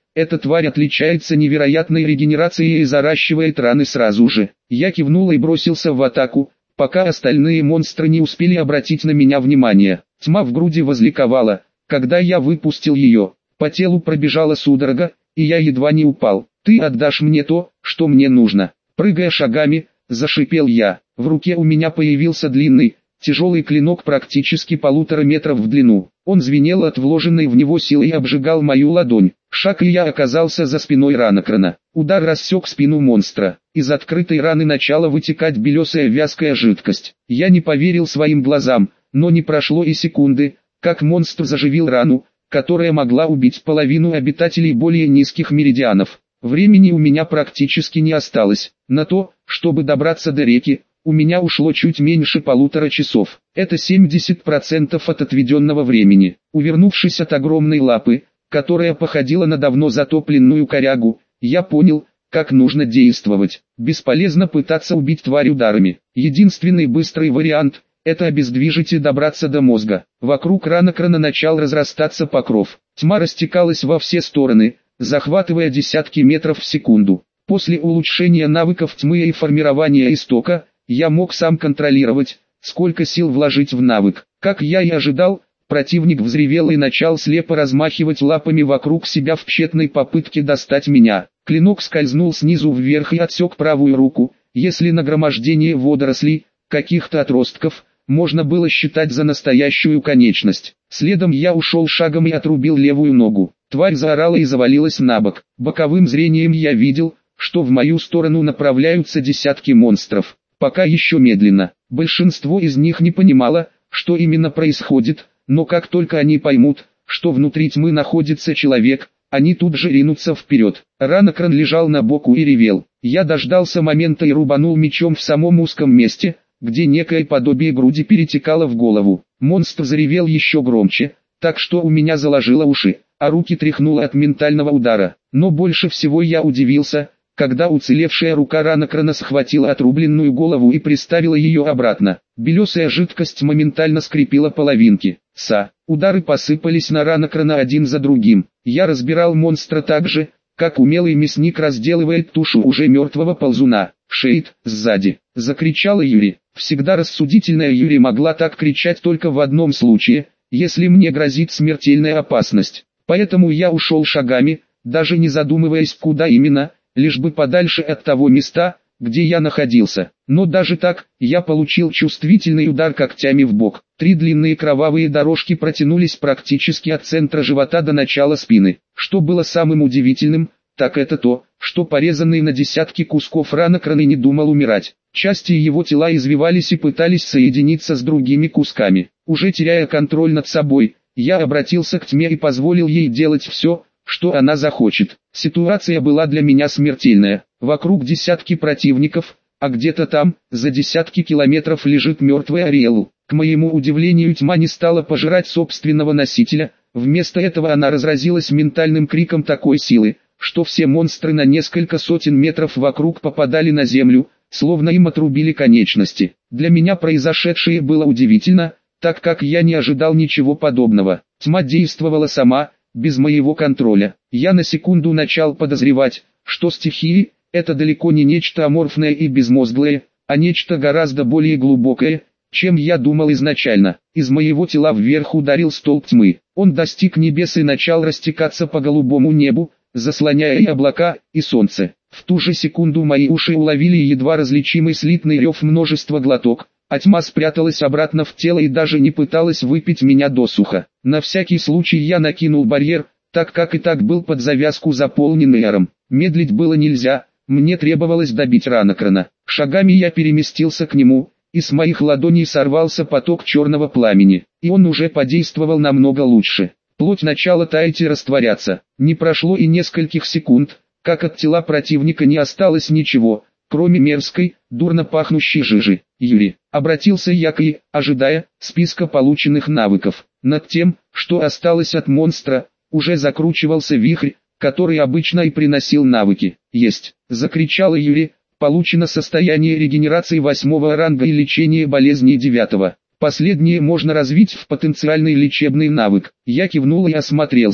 эта тварь отличается невероятной регенерацией и заращивает раны сразу же. Я кивнул и бросился в атаку, пока остальные монстры не успели обратить на меня внимание. Тьма в груди возликовала, когда я выпустил ее. По телу пробежала судорога, и я едва не упал. «Ты отдашь мне то, что мне нужно». Прыгая шагами, зашипел я. В руке у меня появился длинный, тяжелый клинок практически 1,5 метра в длину. Он звенел от вложенной в него силы и обжигал мою ладонь. Шаг, и я оказался за спиной Ранакрона. Удар рассек спину монстра. Из открытой раны начала вытекать белесая вязкая жидкость. Я не поверил своим глазам, но не прошло и секунды, как монстр заживил рану, которая могла убить половину обитателей более низких меридианов. Времени у меня практически не осталось. На то, чтобы добраться до реки, у меня ушло чуть меньше 1,5 часов. Это 70% от отведенного времени. Увернувшись от огромной лапы, которая походила на давно затопленную корягу, я понял, как нужно действовать. Бесполезно пытаться убить тварь ударами. Единственный быстрый вариант – это обездвижить и добраться до мозга. Вокруг Ранакрона начал разрастаться покров. Тьма растекалась во все стороны, захватывая десятки метров в секунду. После улучшения навыков тьмы и формирования истока, я мог сам контролировать, сколько сил вложить в навык. Как я и ожидал, противник взревел и начал слепо размахивать лапами вокруг себя в тщетной попытке достать меня. Клинок скользнул снизу вверх и отсек правую руку. Если нагромождение водорослей, каких-то отростков, можно было считать за настоящую конечность. Следом я ушел шагом и отрубил левую ногу. Тварь заорала и завалилась на бок. Боковым зрением я видел, что в мою сторону направляются десятки монстров. Пока еще медленно. Большинство из них не понимало, что именно происходит, но как только они поймут, что внутри тьмы находится человек, они тут же ринутся вперед. Ранакрон лежал на боку и ревел. Я дождался момента и рубанул мечом в самом узком месте, где некое подобие груди перетекало в голову. Монстр заревел еще громче, так что у меня заложило уши, а руки тряхнуло от ментального удара. Но больше всего я удивился, когда уцелевшая рука Ранакрона схватила отрубленную голову и приставила ее обратно. Белесая жидкость моментально скрепила половинки. Удары посыпались на Ранакрона один за другим. Я разбирал монстра так же, как умелый мясник разделывает тушу уже мертвого ползуна. «Шейд, сзади!» — закричала Юри. Всегда рассудительная Юри могла так кричать только в одном случае, если мне грозит смертельная опасность. Поэтому я ушел шагами, даже не задумываясь куда именно, лишь бы подальше от того места, где я находился. Но даже так, я получил чувствительный удар когтями в бок. 3 длинные кровавые дорожки протянулись практически от центра живота до начала спины. Что было самым удивительным, так это то, что порезанный на десятки кусков Ранакрон и не думал умирать. Части его тела извивались и пытались соединиться с другими кусками. Уже теряя контроль над собой, я обратился к тьме и позволил ей делать все, что она захочет. Ситуация была для меня смертельная. Вокруг десятки противников, а где-то там, за десятки километров лежит мертвый Ариэл. К моему удивлению, тьма не стала пожирать собственного носителя, вместо этого она разразилась ментальным криком такой силы, что все монстры на несколько сотен метров вокруг попадали на землю, словно им отрубили конечности. Для меня произошедшее было удивительно, так как я не ожидал ничего подобного. Тьма действовала сама, без моего контроля. Я на секунду начал подозревать, что стихии – это далеко не нечто аморфное и безмозглое, а нечто гораздо более глубокое, чем я думал изначально. Из моего тела вверх ударил столб тьмы. Он достиг небес и начал растекаться по голубому небу, заслоняя и облака, и солнце. В ту же секунду мои уши уловили едва различимый слитный рев множества глоток, а тьма спряталась обратно в тело и даже не пыталась выпить меня досуха. На всякий случай я накинул барьер, так как и так был под завязку заполнен эром. Медлить было нельзя, мне требовалось добить Ранакрона. Шагами я переместился к нему, и с моих ладоней сорвался поток черного пламени, и он уже подействовал намного лучше. Плоть начала таять и растворяться. Не прошло и нескольких секунд, как от тела противника не осталось ничего, кроме мерзкой, дурно пахнущей жижи. Юри, обратился я к Ей, ожидая списка полученных навыков. Над тем, что осталось от монстра, уже закручивался вихрь, который обычно и приносил навыки. «Есть!» — закричала Юри. «Получено состояние регенерации 8 ранга и лечение болезней 9. Последнее можно развить в потенциальный лечебный навык». Я кивнул и осмотрелся.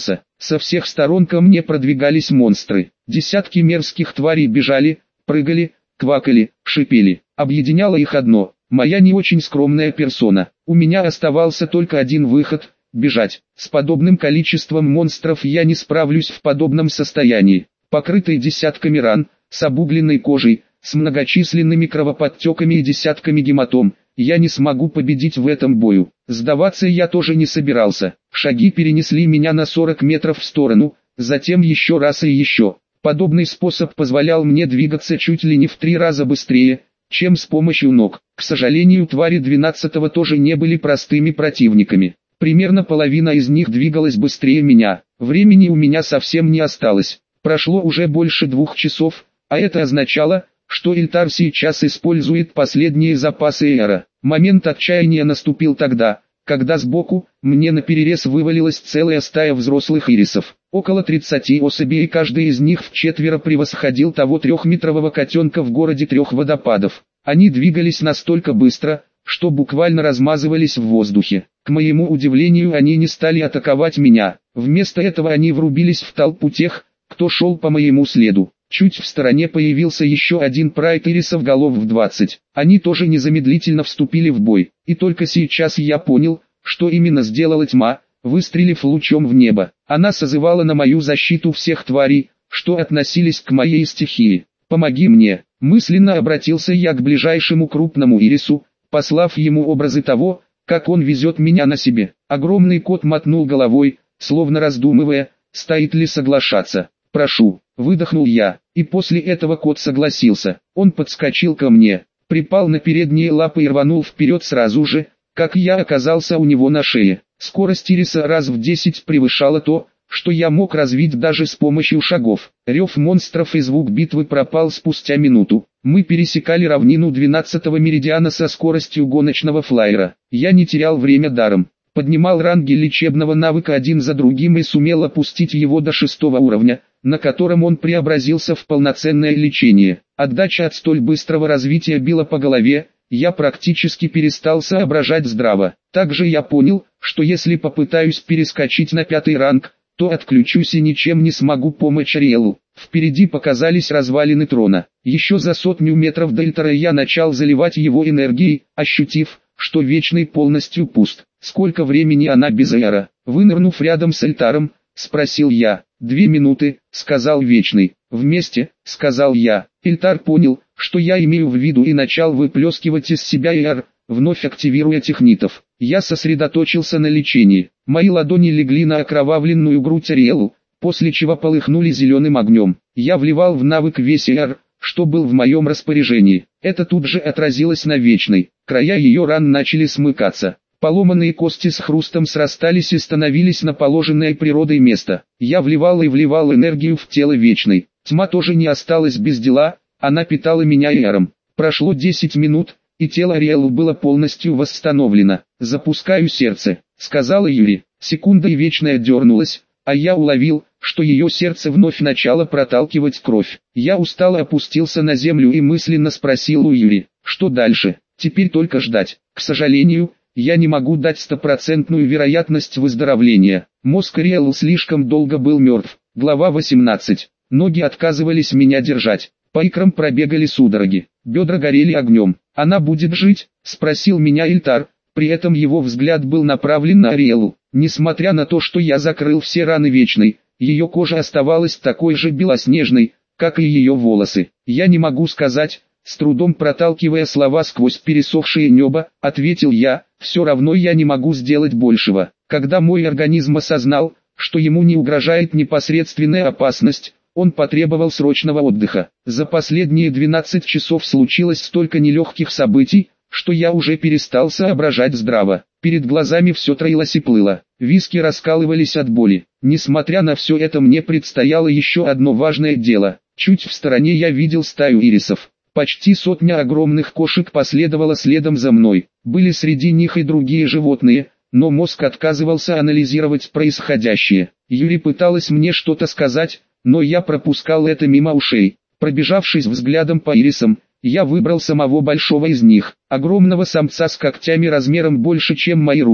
Со всех сторон ко мне продвигались монстры. Десятки мерзких тварей бежали, прыгали, квакали, шипели. Объединяло их одно – моя не очень скромная персона. У меня оставался только один выход – бежать. С подобным количеством монстров я не справлюсь в подобном состоянии. Покрытый десятками ран, с обугленной кожей, с многочисленными кровоподтеками и десятками гематом, я не смогу победить в этом бою. Сдаваться я тоже не собирался. Шаги перенесли меня на 40 метров в сторону, затем еще раз и еще. Подобный способ позволял мне двигаться чуть ли не в 3 раза быстрее, чем с помощью ног. К сожалению, твари 12-го тоже не были простыми противниками. Примерно половина из них двигалась быстрее меня. Времени у меня совсем не осталось. Прошло уже больше 2 часов, а это означало, что Ильтар сейчас использует последние запасы эра. Момент отчаяния наступил тогда, когда сбоку, мне наперерез вывалилась целая стая взрослых ирисов. Около 30 особей, и каждый из них вчетверо превосходил того 3-метрового котенка в городе 3 водопадов. Они двигались настолько быстро, что буквально размазывались в воздухе. К моему удивлению, они не стали атаковать меня. Вместо этого они врубились в толпу тех, кто шел по моему следу. Чуть в стороне появился еще один прайд ирисов голов в 20. Они тоже незамедлительно вступили в бой. И только сейчас я понял, что именно сделала тьма, выстрелив лучом в небо. Она созывала на мою защиту всех тварей, что относились к моей стихии. «Помоги мне!» Мысленно обратился я к ближайшему крупному ирису, послав ему образы того, как он везет меня на себе. Огромный кот мотнул головой, словно раздумывая, стоит ли соглашаться. «Прошу», выдохнул я, и после этого кот согласился. Он подскочил ко мне, припал на передние лапы и рванул вперед сразу же, как я оказался у него на шее. Скорость ириса раз в 10 превышала то, что я мог развить даже с помощью шагов. Рев монстров и звук битвы пропал спустя минуту. Мы пересекали равнину 12-го меридиана со скоростью гоночного флайера. Я не терял время даром. Поднимал ранги лечебного навыка один за другим и сумел опустить его до 6-го уровня, на котором он преобразился в полноценное лечение. Отдача от столь быстрого развития била по голове, я практически перестал соображать здраво. Также я понял, что если попытаюсь перескочить на 5-й ранг, то отключусь и ничем не смогу помочь Ариэлу. Впереди показались развалины трона. Еще за 100 метров до Ильтара я начал заливать его энергией, ощутив, что Вечный полностью пуст. «Сколько времени она без эра?» Вынырнув рядом с Ильтаром, спросил я. 2 минуты, сказал Вечный. «Вместе», сказал я. Ильтар понял, что я имею в виду, и начал выплескивать из себя эр, вновь активируя технитов. Я сосредоточился на лечении. Мои ладони легли на окровавленную грудь Ариэлу, после чего полыхнули зеленым огнем. Я вливал в навык весь эр, что был в моем распоряжении. Это тут же отразилось на Вечной. Края ее ран начали смыкаться. Поломанные кости с хрустом срастались и становились на положенное природой место. Я вливал и вливал энергию в тело Вечной. Тьма тоже не осталась без дела, она питала меня эром. Прошло 10 минут, и тело Ариэлы было полностью восстановлено. «Запускаю сердце», — сказала Юри. Секунда, и Вечная дернулась, а я уловил, что ее сердце вновь начало проталкивать кровь. Я устало опустился на землю и мысленно спросил у Юри, что дальше. Теперь только ждать. К сожалению, я не могу дать 100% вероятность выздоровления. Мозг Ариэлы слишком долго был мертв. Глава 18. Ноги отказывались меня держать. По икрам пробегали судороги. Бедра горели огнем. «Она будет жить?» — спросил меня Ильтар. При этом его взгляд был направлен на Ариэлу. Несмотря на то, что я закрыл все раны Вечной, ее кожа оставалась такой же белоснежной, как и ее волосы. «Я не могу сказать», с трудом проталкивая слова сквозь пересохшее небо, ответил я, «все равно я не могу сделать большего». Когда мой организм осознал, что ему не угрожает непосредственная опасность, он потребовал срочного отдыха. За последние 12 часов случилось столько нелегких событий, что я уже перестал соображать здраво. Перед глазами все троилось и плыло. Виски раскалывались от боли. Несмотря на все это, мне предстояло еще одно важное дело. Чуть в стороне я видел стаю ирисов. Почти 100 огромных кошек последовало следом за мной. Были среди них и другие животные, но мозг отказывался анализировать происходящее. Юри пыталась мне что-то сказать, но я пропускал это мимо ушей. Пробежавшись взглядом по ирисам, я выбрал самого большого из них, огромного самца с когтями размером больше, чем мои руки,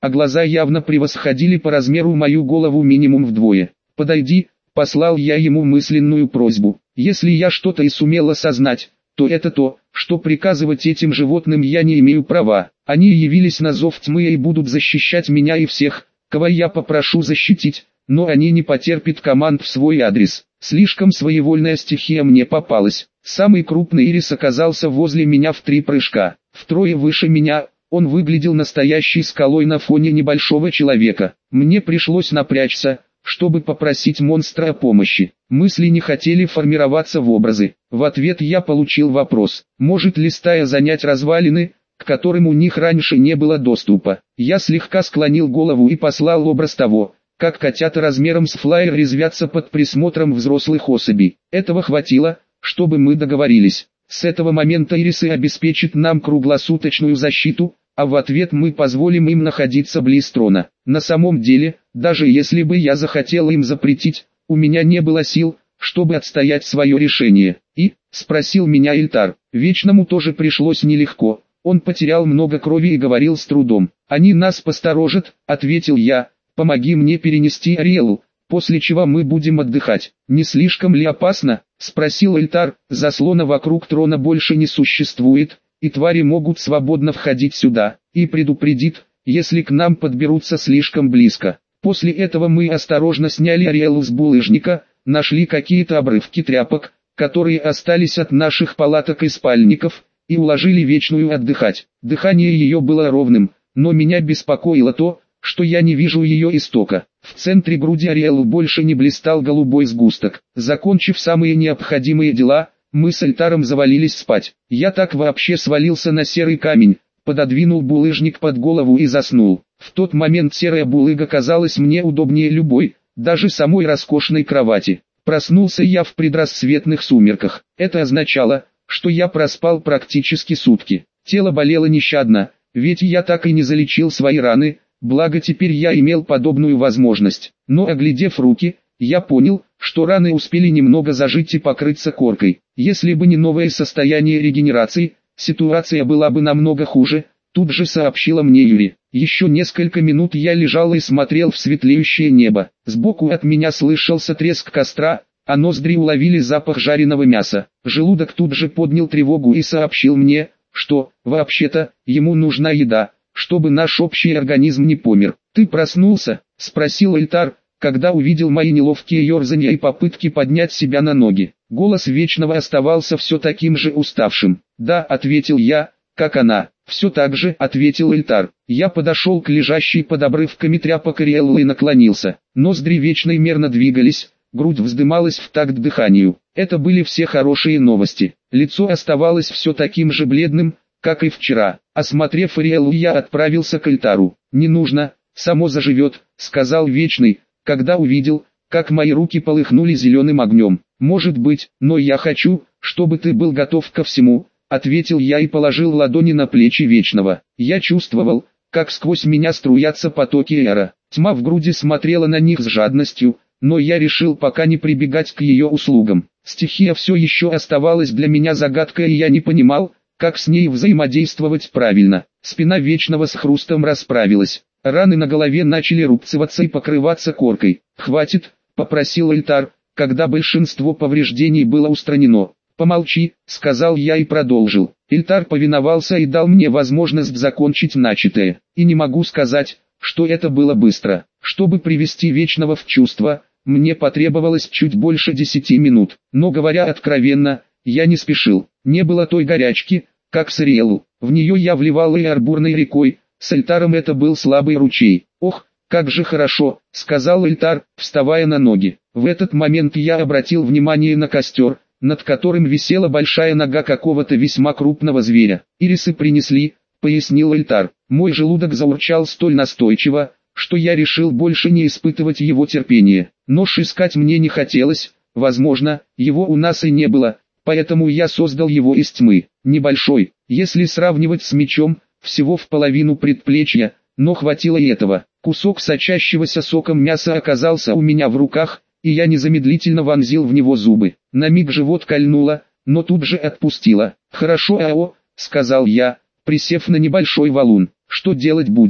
а глаза явно превосходили по размеру мою голову минимум вдвое. «Подойди», — послал я ему мысленную просьбу. «Если я что-то и сумел осознать, то это то, что приказывать этим животным я не имею права. Они явились на зов тьмы и будут защищать меня и всех, кого я попрошу защитить, но они не потерпят команд в свой адрес. Слишком своевольная стихия мне попалась. Самый крупный ирис оказался возле меня в 3 прыжка. Втрое выше меня, он выглядел настоящей скалой на фоне небольшого человека. Мне пришлось напрячься, чтобы попросить монстра о помощи. Мысли не хотели формироваться в образы. В ответ я получил вопрос: может ли стая занять развалины, к которым у них раньше не было доступа? Я слегка склонил голову и послал образ того, как котята размером с флайер резвятся под присмотром взрослых особей. Этого хватило, чтобы мы договорились. С этого момента ирисы обеспечат нам круглосуточную защиту, а в ответ мы позволим им находиться близ трона. На самом деле, даже если бы я захотел им запретить, у меня не было сил, чтобы отстоять свое решение. И, спросил меня Ильтар, Вечному тоже пришлось нелегко. Он потерял много крови и говорил с трудом. «Они нас посторожат», — ответил я. «Помоги мне перенести Ариэлу, после чего мы будем отдыхать». «Не слишком ли опасно?» — спросил Ильтар. «Заслона вокруг трона больше не существует, и твари могут свободно входить сюда, и предупредит, если к нам подберутся слишком близко». После этого мы осторожно сняли Ариэлу с булыжника, нашли какие-то обрывки тряпок, которые остались от наших палаток и спальников, и уложили Вечную отдыхать. Дыхание ее было ровным, но меня беспокоило то, что я не вижу ее истока. В центре груди Ариэлы больше не блистал голубой сгусток. Закончив самые необходимые дела, мы с Ильтаром завалились спать. Я так вообще свалился на серый камень, пододвинул булыжник под голову и заснул. В тот момент серая булыга казалась мне удобнее любой, даже самой роскошной кровати. Проснулся я в предрассветных сумерках. Это означало, что я проспал практически сутки. Тело болело нещадно, ведь я так и не залечил свои раны, благо теперь я имел подобную возможность. Но оглядев руки, я понял, что раны успели немного зажить и покрыться коркой. Если бы не новое состояние регенерации, ситуация была бы намного хуже, тут же сообщила мне Юри. Еще несколько минут я лежал и смотрел в светлеющее небо. Сбоку от меня слышался треск костра, а ноздри уловили запах жареного мяса. Желудок тут же поднял тревогу и сообщил мне, что, вообще-то, ему нужна еда, чтобы наш общий организм не помер. «Ты проснулся?» — спросил Ильтар, когда увидел мои неловкие ерзания и попытки поднять себя на ноги. Голос Вечного оставался все таким же уставшим. «Да», — ответил я, — «как она?» «Все так же», — ответил Ильтар. Я подошел к лежащей под обрывками тряпок Ариэллы и наклонился. Ноздри Вечной мерно двигались, грудь вздымалась в такт дыханию. Это были все хорошие новости. Лицо оставалось все таким же бледным, как и вчера. Осмотрев Ариэллу, я отправился к Ильтару. «Не нужно, само заживет», — сказал Вечный, когда увидел, как мои руки полыхнули зеленым огнем. «Может быть, но я хочу, чтобы ты был готов ко всему», — ответил я и положил ладони на плечи Вечного. Я чувствовал, как сквозь меня струятся потоки эра. Тьма в груди смотрела на них с жадностью, но я решил пока не прибегать к ее услугам. Стихия все еще оставалась для меня загадкой, и я не понимал, как с ней взаимодействовать правильно. Спина Вечного с хрустом расправилась. Раны на голове начали рубцеваться и покрываться коркой. «Хватит», — попросил Ильтар, когда большинство повреждений было устранено. «Помолчи», — сказал я и продолжил. Ильтар повиновался и дал мне возможность закончить начатое. И не могу сказать, что это было быстро. Чтобы привести Вечного в чувство, мне потребовалось чуть больше 10 минут. Но говоря откровенно, я не спешил. Не было той горячки, как с Ариэлу. В нее я вливал и арбурной рекой, с Ильтаром это был слабый ручей. «Ох, как же хорошо», — сказал Ильтар, вставая на ноги. В этот момент я обратил внимание на костер, над которым висела большая нога какого-то весьма крупного зверя. «Ирисы принесли», — пояснил Ильтар. Мой желудок заурчал столь настойчиво, что я решил больше не испытывать его терпение. Нож искать мне не хотелось, возможно, его у нас и не было, поэтому я создал его из тьмы. Небольшой, если сравнивать с мечом, всего в половину предплечья, но хватило и этого. Кусок сочащегося соком мяса оказался у меня в руках, и я незамедлительно вонзил в него зубы. На миг живот кольнуло, но тут же отпустило. «Хорошо, Ао», — сказал я, присев на небольшой валун. «Что делать будем?» —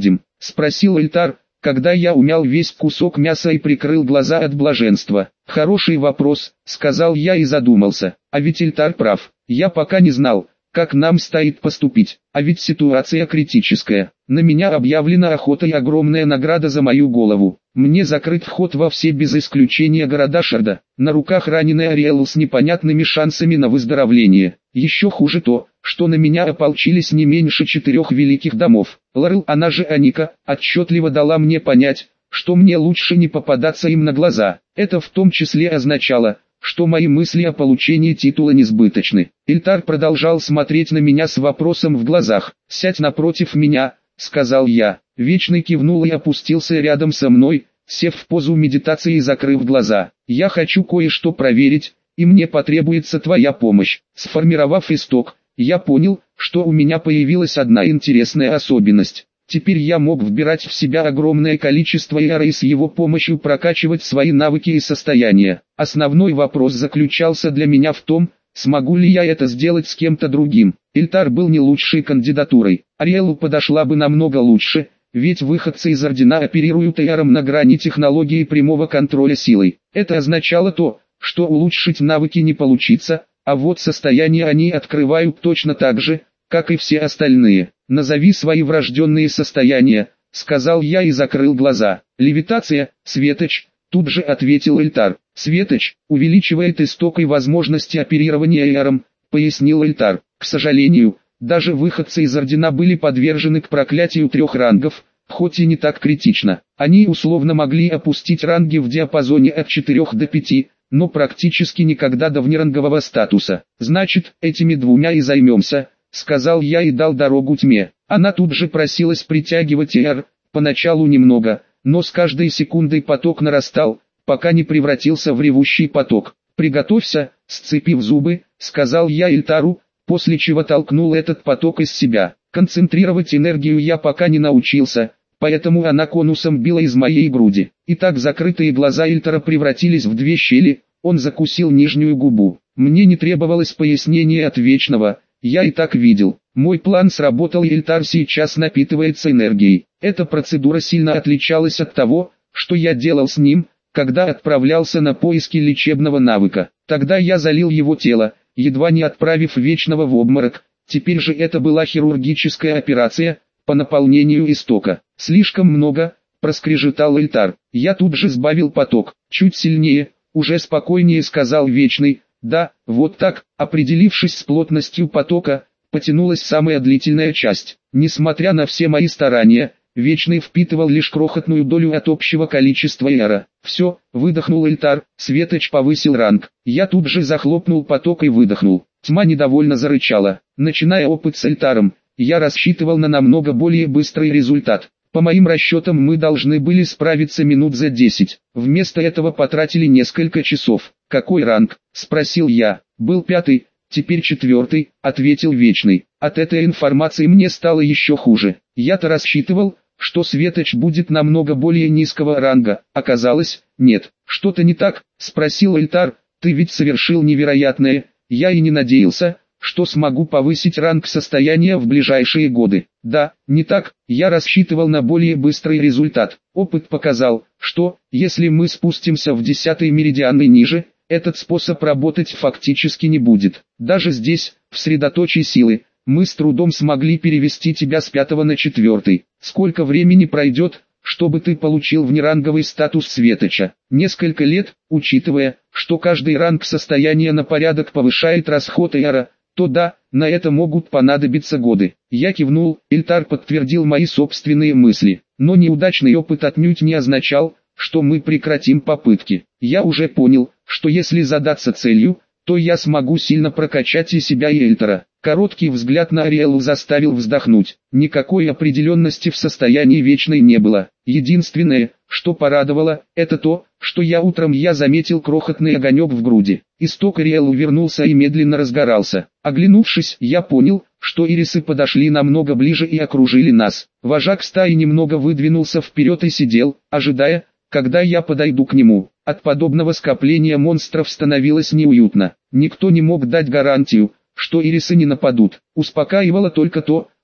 спросил Эльтар, когда я умял весь кусок мяса и прикрыл глаза от блаженства. «Хороший вопрос», — сказал я и задумался. А ведь Эльтар прав. Я пока не знал, как нам стоит поступить. А ведь ситуация критическая. На меня объявлена охота и огромная награда за мою голову. Мне закрыт вход во все без исключения города Шарда. На руках раненый Ариэл с непонятными шансами на выздоровление. Еще хуже то, что на меня ополчились не меньше 4 великих домов. Лорел, она же Аника, отчетливо дала мне понять, что мне лучше не попадаться им на глаза. Это в том числе означало, что мои мысли о получении титула несбыточны. Эльтар продолжал смотреть на меня с вопросом в глазах. «Сядь напротив меня», — сказал я. Вечный кивнул и опустился рядом со мной, сев в позу медитации и закрыв глаза. «Я хочу кое-что проверить, и мне потребуется твоя помощь». Сформировав исток, я понял, что у меня появилась одна интересная особенность. Теперь я мог вбирать в себя огромное количество яра и с его помощью прокачивать свои навыки и состояния. Основной вопрос заключался для меня в том, смогу ли я это сделать с кем-то другим. Эльтар был не лучшей кандидатурой. Ариэлу подошла бы намного лучше, ведь выходцы из Ордена оперируют яром на грани технологии прямого контроля силой. Это означало то, что улучшить навыки не получится, а вот состояние они открывают точно так же, как и все остальные. «Назови свои врожденные состояния», — сказал я и закрыл глаза. «Левитация, Светоч», — тут же ответил Эльтар. «Светоч увеличивает исток и возможности оперирования яром», — пояснил Эльтар. «К сожалению, даже выходцы из Ордена были подвержены к проклятию 3 рангов, хоть и не так критично. Они условно могли опустить ранги в диапазоне от 4 до 5, но практически никогда до внерангового статуса. Значит, этими двумя и займемся», — сказал я и дал дорогу тьме. Она тут же просилась притягивать яр, поначалу немного, но с каждой секундой поток нарастал, пока не превратился в ревущий поток. «Приготовься», — сцепив зубы, сказал я Эльтару, после чего толкнул этот поток из себя. Концентрировать энергию я пока не научился, поэтому она конусом била из моей груди. Итак, закрытые глаза Эльтара превратились в 2 щели, он закусил нижнюю губу. Мне не требовалось пояснения от Вечного, я и так видел. Мой план сработал, и Эльтар сейчас напитывается энергией. Эта процедура сильно отличалась от того, что я делал с ним, когда отправлялся на поиски лечебного навыка. Тогда я залил его тело, едва не отправив Вечного в обморок. Теперь же это была хирургическая операция по наполнению истока. «Слишком много», — проскрежетал Эльтар. Я тут же сбавил поток. «Чуть сильнее», — уже спокойнее сказал Вечный. «Да, вот так», определившись с плотностью потока, потянулась самая длительная часть. Несмотря на все мои старания, Вечный впитывал лишь крохотную долю от общего количества яра. «Все», — выдохнул Эльтар, Светоч повысил ранг. Я тут же захлопнул поток и выдохнул. Тьма недовольно зарычала. Начиная опыт с Эльтаром, я рассчитывал на намного более быстрый результат. По моим расчетам мы должны были справиться минут за 10. Вместо этого потратили несколько часов. «Какой ранг?» — спросил я. «Был 5, теперь 4, ответил Вечный. От этой информации мне стало еще хуже. Я-то рассчитывал, что Светоч будет намного более низкого ранга. Оказалось, нет. «Что-то не так?» — спросил Эльтар. «Ты ведь совершил невероятное». Я и не надеялся, что смогу повысить ранг состояния в ближайшие годы. Да, не так, я рассчитывал на более быстрый результат. Опыт показал, что, если мы спустимся в 10-й меридиан и ниже, этот способ работать фактически не будет. Даже здесь, в средоточии силы, мы с трудом смогли перевести тебя с 5 на 4. Сколько времени пройдет, чтобы ты получил внеранговый статус Светоча? Несколько лет, учитывая, что каждый ранг состояния на порядок повышает расход яра, то да, на это могут понадобиться годы. Я кивнул, Эльтар подтвердил мои собственные мысли. Но неудачный опыт отнюдь не означал, что мы прекратим попытки. Я уже понял, что если задаться целью, то я смогу сильно прокачать и себя, и Эльтара. Короткий взгляд на Ариэлу заставил вздохнуть. Никакой определенности в состоянии Вечной не было. Единственное, что порадовало, это то, что утром я заметил крохотный огонек в груди. Исток Ариэлу вернулся и медленно разгорался. Оглянувшись, я понял, что ирисы подошли намного ближе и окружили нас. Вожак стаи немного выдвинулся вперед и сидел, ожидая, когда я подойду к нему. От подобного скопления монстров становилось неуютно. Никто не мог дать гарантию, что ирисы не нападут. Успокаивало только то,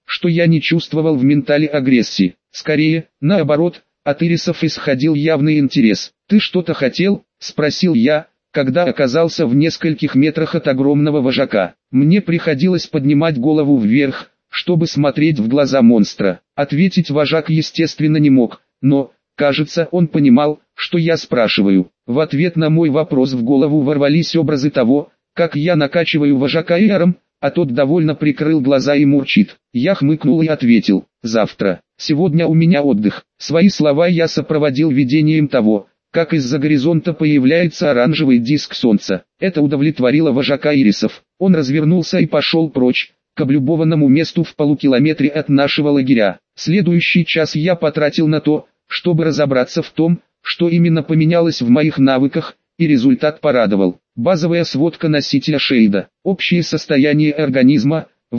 что я не чувствовал в ментале агрессии. Скорее, наоборот, от ирисов исходил явный интерес. «Ты что-то хотел?» – спросил я, когда оказался в нескольких метрах от огромного вожака. Мне приходилось поднимать голову вверх, чтобы смотреть в глаза монстра. Ответить вожак естественно не мог, но, кажется, он понимал, что я спрашиваю. В ответ на мой вопрос в голову ворвались образы того, как я накачиваю вожака Эаром, а тот довольно прикрыл глаза и мурчит. Я хмыкнул и ответил: «Завтра. Сегодня у меня отдых». Свои слова я сопроводил видением того, как из-за горизонта появляется оранжевый диск солнца. Это удовлетворило вожака ирисов. Он развернулся и пошел прочь, к облюбованному месту в полукилометре от нашего лагеря. Следующий час я потратил на то, чтобы разобраться в том, что именно поменялось в моих навыках, и результат порадовал. Базовая сводка носителя Шейда. Общее состояние организма –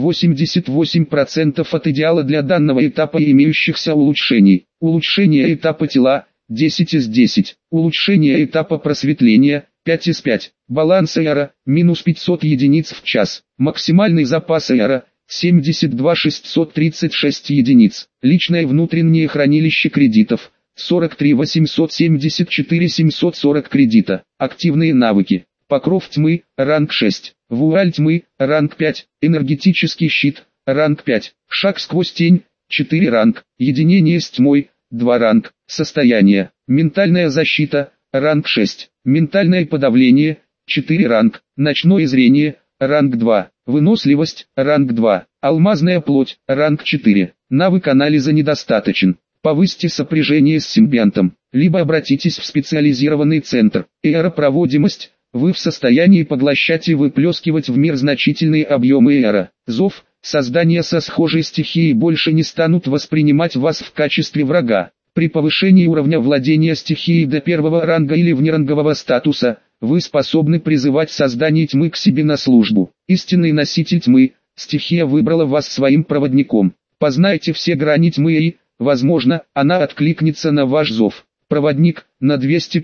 88% от идеала для данного этапа и имеющихся улучшений. Улучшение этапа тела – 10 из 10. Улучшение этапа просветления – 5 из 5. Баланс эра – минус 500 единиц в час. Максимальный запас эра – 72 636 единиц. Личное внутреннее хранилище кредитов – 43 874 740 кредита. Активные навыки. Покров тьмы, ранг 6. Вуаль тьмы, ранг 5. Энергетический щит, ранг 5. Шаг сквозь тень, 4 ранг. Единение с тьмой, 2 ранг. Состояние. Ментальная защита, ранг 6. Ментальное подавление, 4 ранг. Ночное зрение, ранг 2. Выносливость, ранг 2. Алмазная плоть, ранг 4. Навык анализа недостаточен. Повысьте сопряжение с симбионтом, либо обратитесь в специализированный центр. Эра-проводимость. Вы в состоянии поглощать и выплескивать в мир значительные объемы эра. Зов. Создания со схожей стихией больше не станут воспринимать вас в качестве врага. При повышении уровня владения стихией до первого ранга или внерангового статуса, вы способны призывать создание тьмы к себе на службу. Истинный носитель тьмы. Стихия выбрала вас своим проводником. Познайте все грани тьмы и, возможно, она откликнется на ваш зов. Проводник на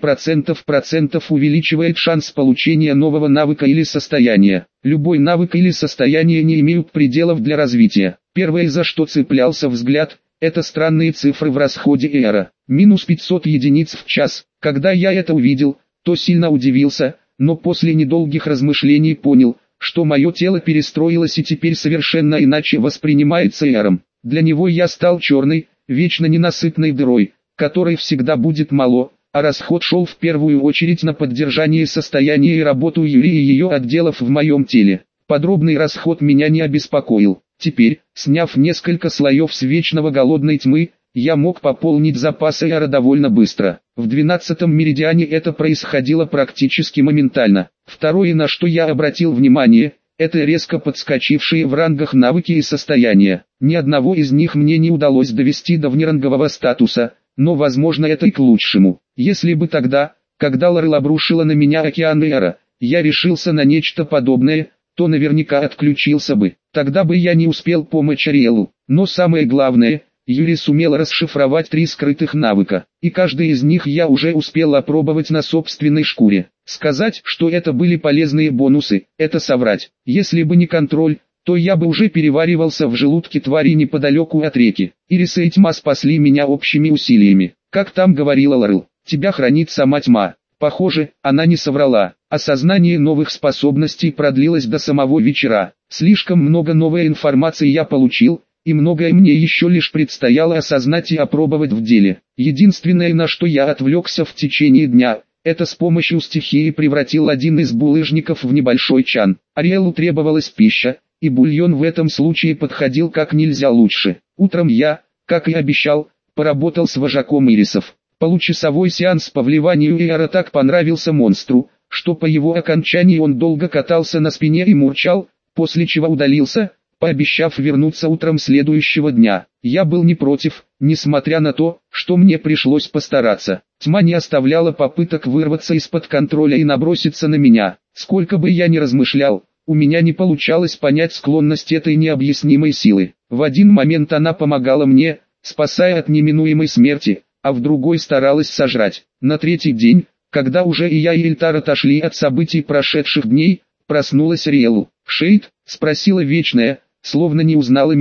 200% увеличивает шанс получения нового навыка или состояния. Любой навык или состояние не имеют пределов для развития. Первое, за что цеплялся взгляд, это странные цифры в расходе эра. Минус 500 единиц в час. Когда я это увидел, то сильно удивился, но после недолгих размышлений понял, что мое тело перестроилось и теперь совершенно иначе воспринимается эром. Для него я стал черной, вечно ненасытной дырой, которой всегда будет мало, а расход шел в первую очередь на поддержание состояния и работу Юли и ее отделов в моем теле. Подробный расход меня не обеспокоил. Теперь, сняв несколько слоев с вечного голодной тьмы, я мог пополнить запасы эра довольно быстро. В 12-м меридиане это происходило практически моментально. Второе, на что я обратил внимание, это резко подскочившие в рангах навыки и состояния. Ни одного из них мне не удалось довести до внерангового статуса, но возможно это и к лучшему. Если бы тогда, когда Лорел обрушила на меня океан эра, я решился на нечто подобное, то наверняка отключился бы. Тогда бы я не успел помочь Ариэлу. Но самое главное, Юли сумел расшифровать 3 скрытых навыка, и каждый из них я уже успел опробовать на собственной шкуре. Сказать, что это были полезные бонусы, это соврать. Если бы не контроль, то я бы уже переваривался в желудке твари неподалеку от реки. Ирисы и тьма спасли меня общими усилиями. Как там говорила Лорел, тебя хранит сама тьма. Похоже, она не соврала. Осознание новых способностей продлилось до самого вечера. Слишком много новой информации я получил, и многое мне еще лишь предстояло осознать и опробовать в деле. Единственное, на что я отвлекся в течение дня, это с помощью стихии превратил один из булыжников в небольшой чан. Ариэлу требовалась пища, и бульон в этом случае подходил как нельзя лучше. Утром я, как и обещал, поработал с вожаком ирисов. Получасовой сеанс по вливанию эра так понравился монстру, что по его окончании он долго катался на спине и мурчал, после чего удалился, пообещав вернуться утром следующего дня. Я был не против, несмотря на то, что мне пришлось постараться. Тьма не оставляла попыток вырваться из-под контроля и наброситься на меня. Сколько бы я ни размышлял, у меня не получалось понять склонность этой необъяснимой силы. В один момент она помогала мне, спасая от неминуемой смерти, а в другой старалась сожрать. На третий день, когда уже и я и Эльтар отошли от событий прошедших дней, проснулась Ариэлу. «Шейд?» — спросила Вечная, словно не узнала меня.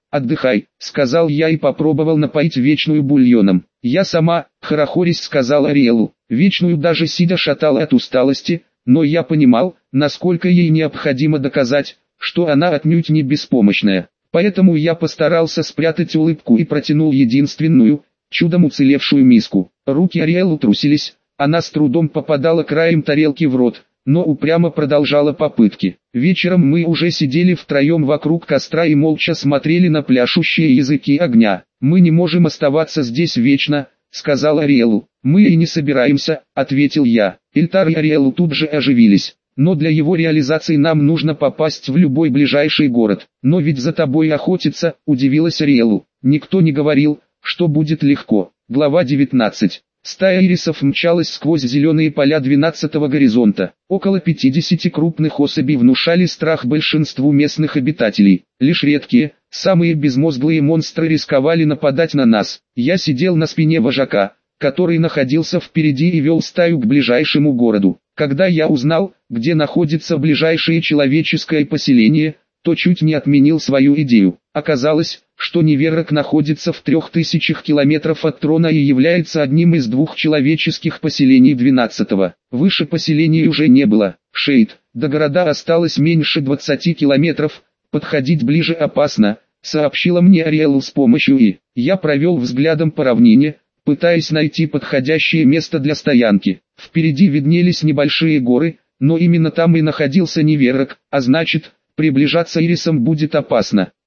«Отдыхай», — сказал я и попробовал напоить Вечную бульоном. «Я сама», — хорохорясь сказал Ариэлу. Вечную даже сидя шатала от усталости, но я понимал, насколько ей необходимо доказать, что она отнюдь не беспомощная. Поэтому я постарался спрятать улыбку и протянул единственную, чудом уцелевшую миску. Руки Ариэлу трусились, она с трудом попадала краем тарелки в рот, но упрямо продолжала попытки. Вечером мы уже сидели втроем вокруг костра и молча смотрели на пляшущие языки огня. «Мы не можем оставаться здесь вечно», — сказал Ариэлу. «Мы и не собираемся», — ответил я. Эльтар и Ариэлу тут же оживились. «Но для его реализации нам нужно попасть в любой ближайший город». «Но ведь за тобой охотиться», — удивилась Ариэлу. «Никто не говорил, что будет легко». Глава 19. Стая ирисов мчалась сквозь зеленые поля 12-го горизонта. Около 50 крупных особей внушали страх большинству местных обитателей. Лишь редкие, самые безмозглые монстры рисковали нападать на нас. Я сидел на спине вожака, который находился впереди и вел стаю к ближайшему городу. Когда я узнал, где находится ближайшее человеческое поселение, то чуть не отменил свою идею. Оказалось, что Неверок находится в 3000 километров от трона и является одним из 2 человеческих поселений 12-го. Выше поселений уже не было. Шейд, до города осталось меньше 20 километров, подходить ближе опасно, сообщила мне Ариэлу с помощью И. Я провел взглядом по равнине, пытаясь найти подходящее место для стоянки. Впереди виднелись небольшие горы, но именно там и находился Неверок, а значит, приближаться ирисам будет опасно.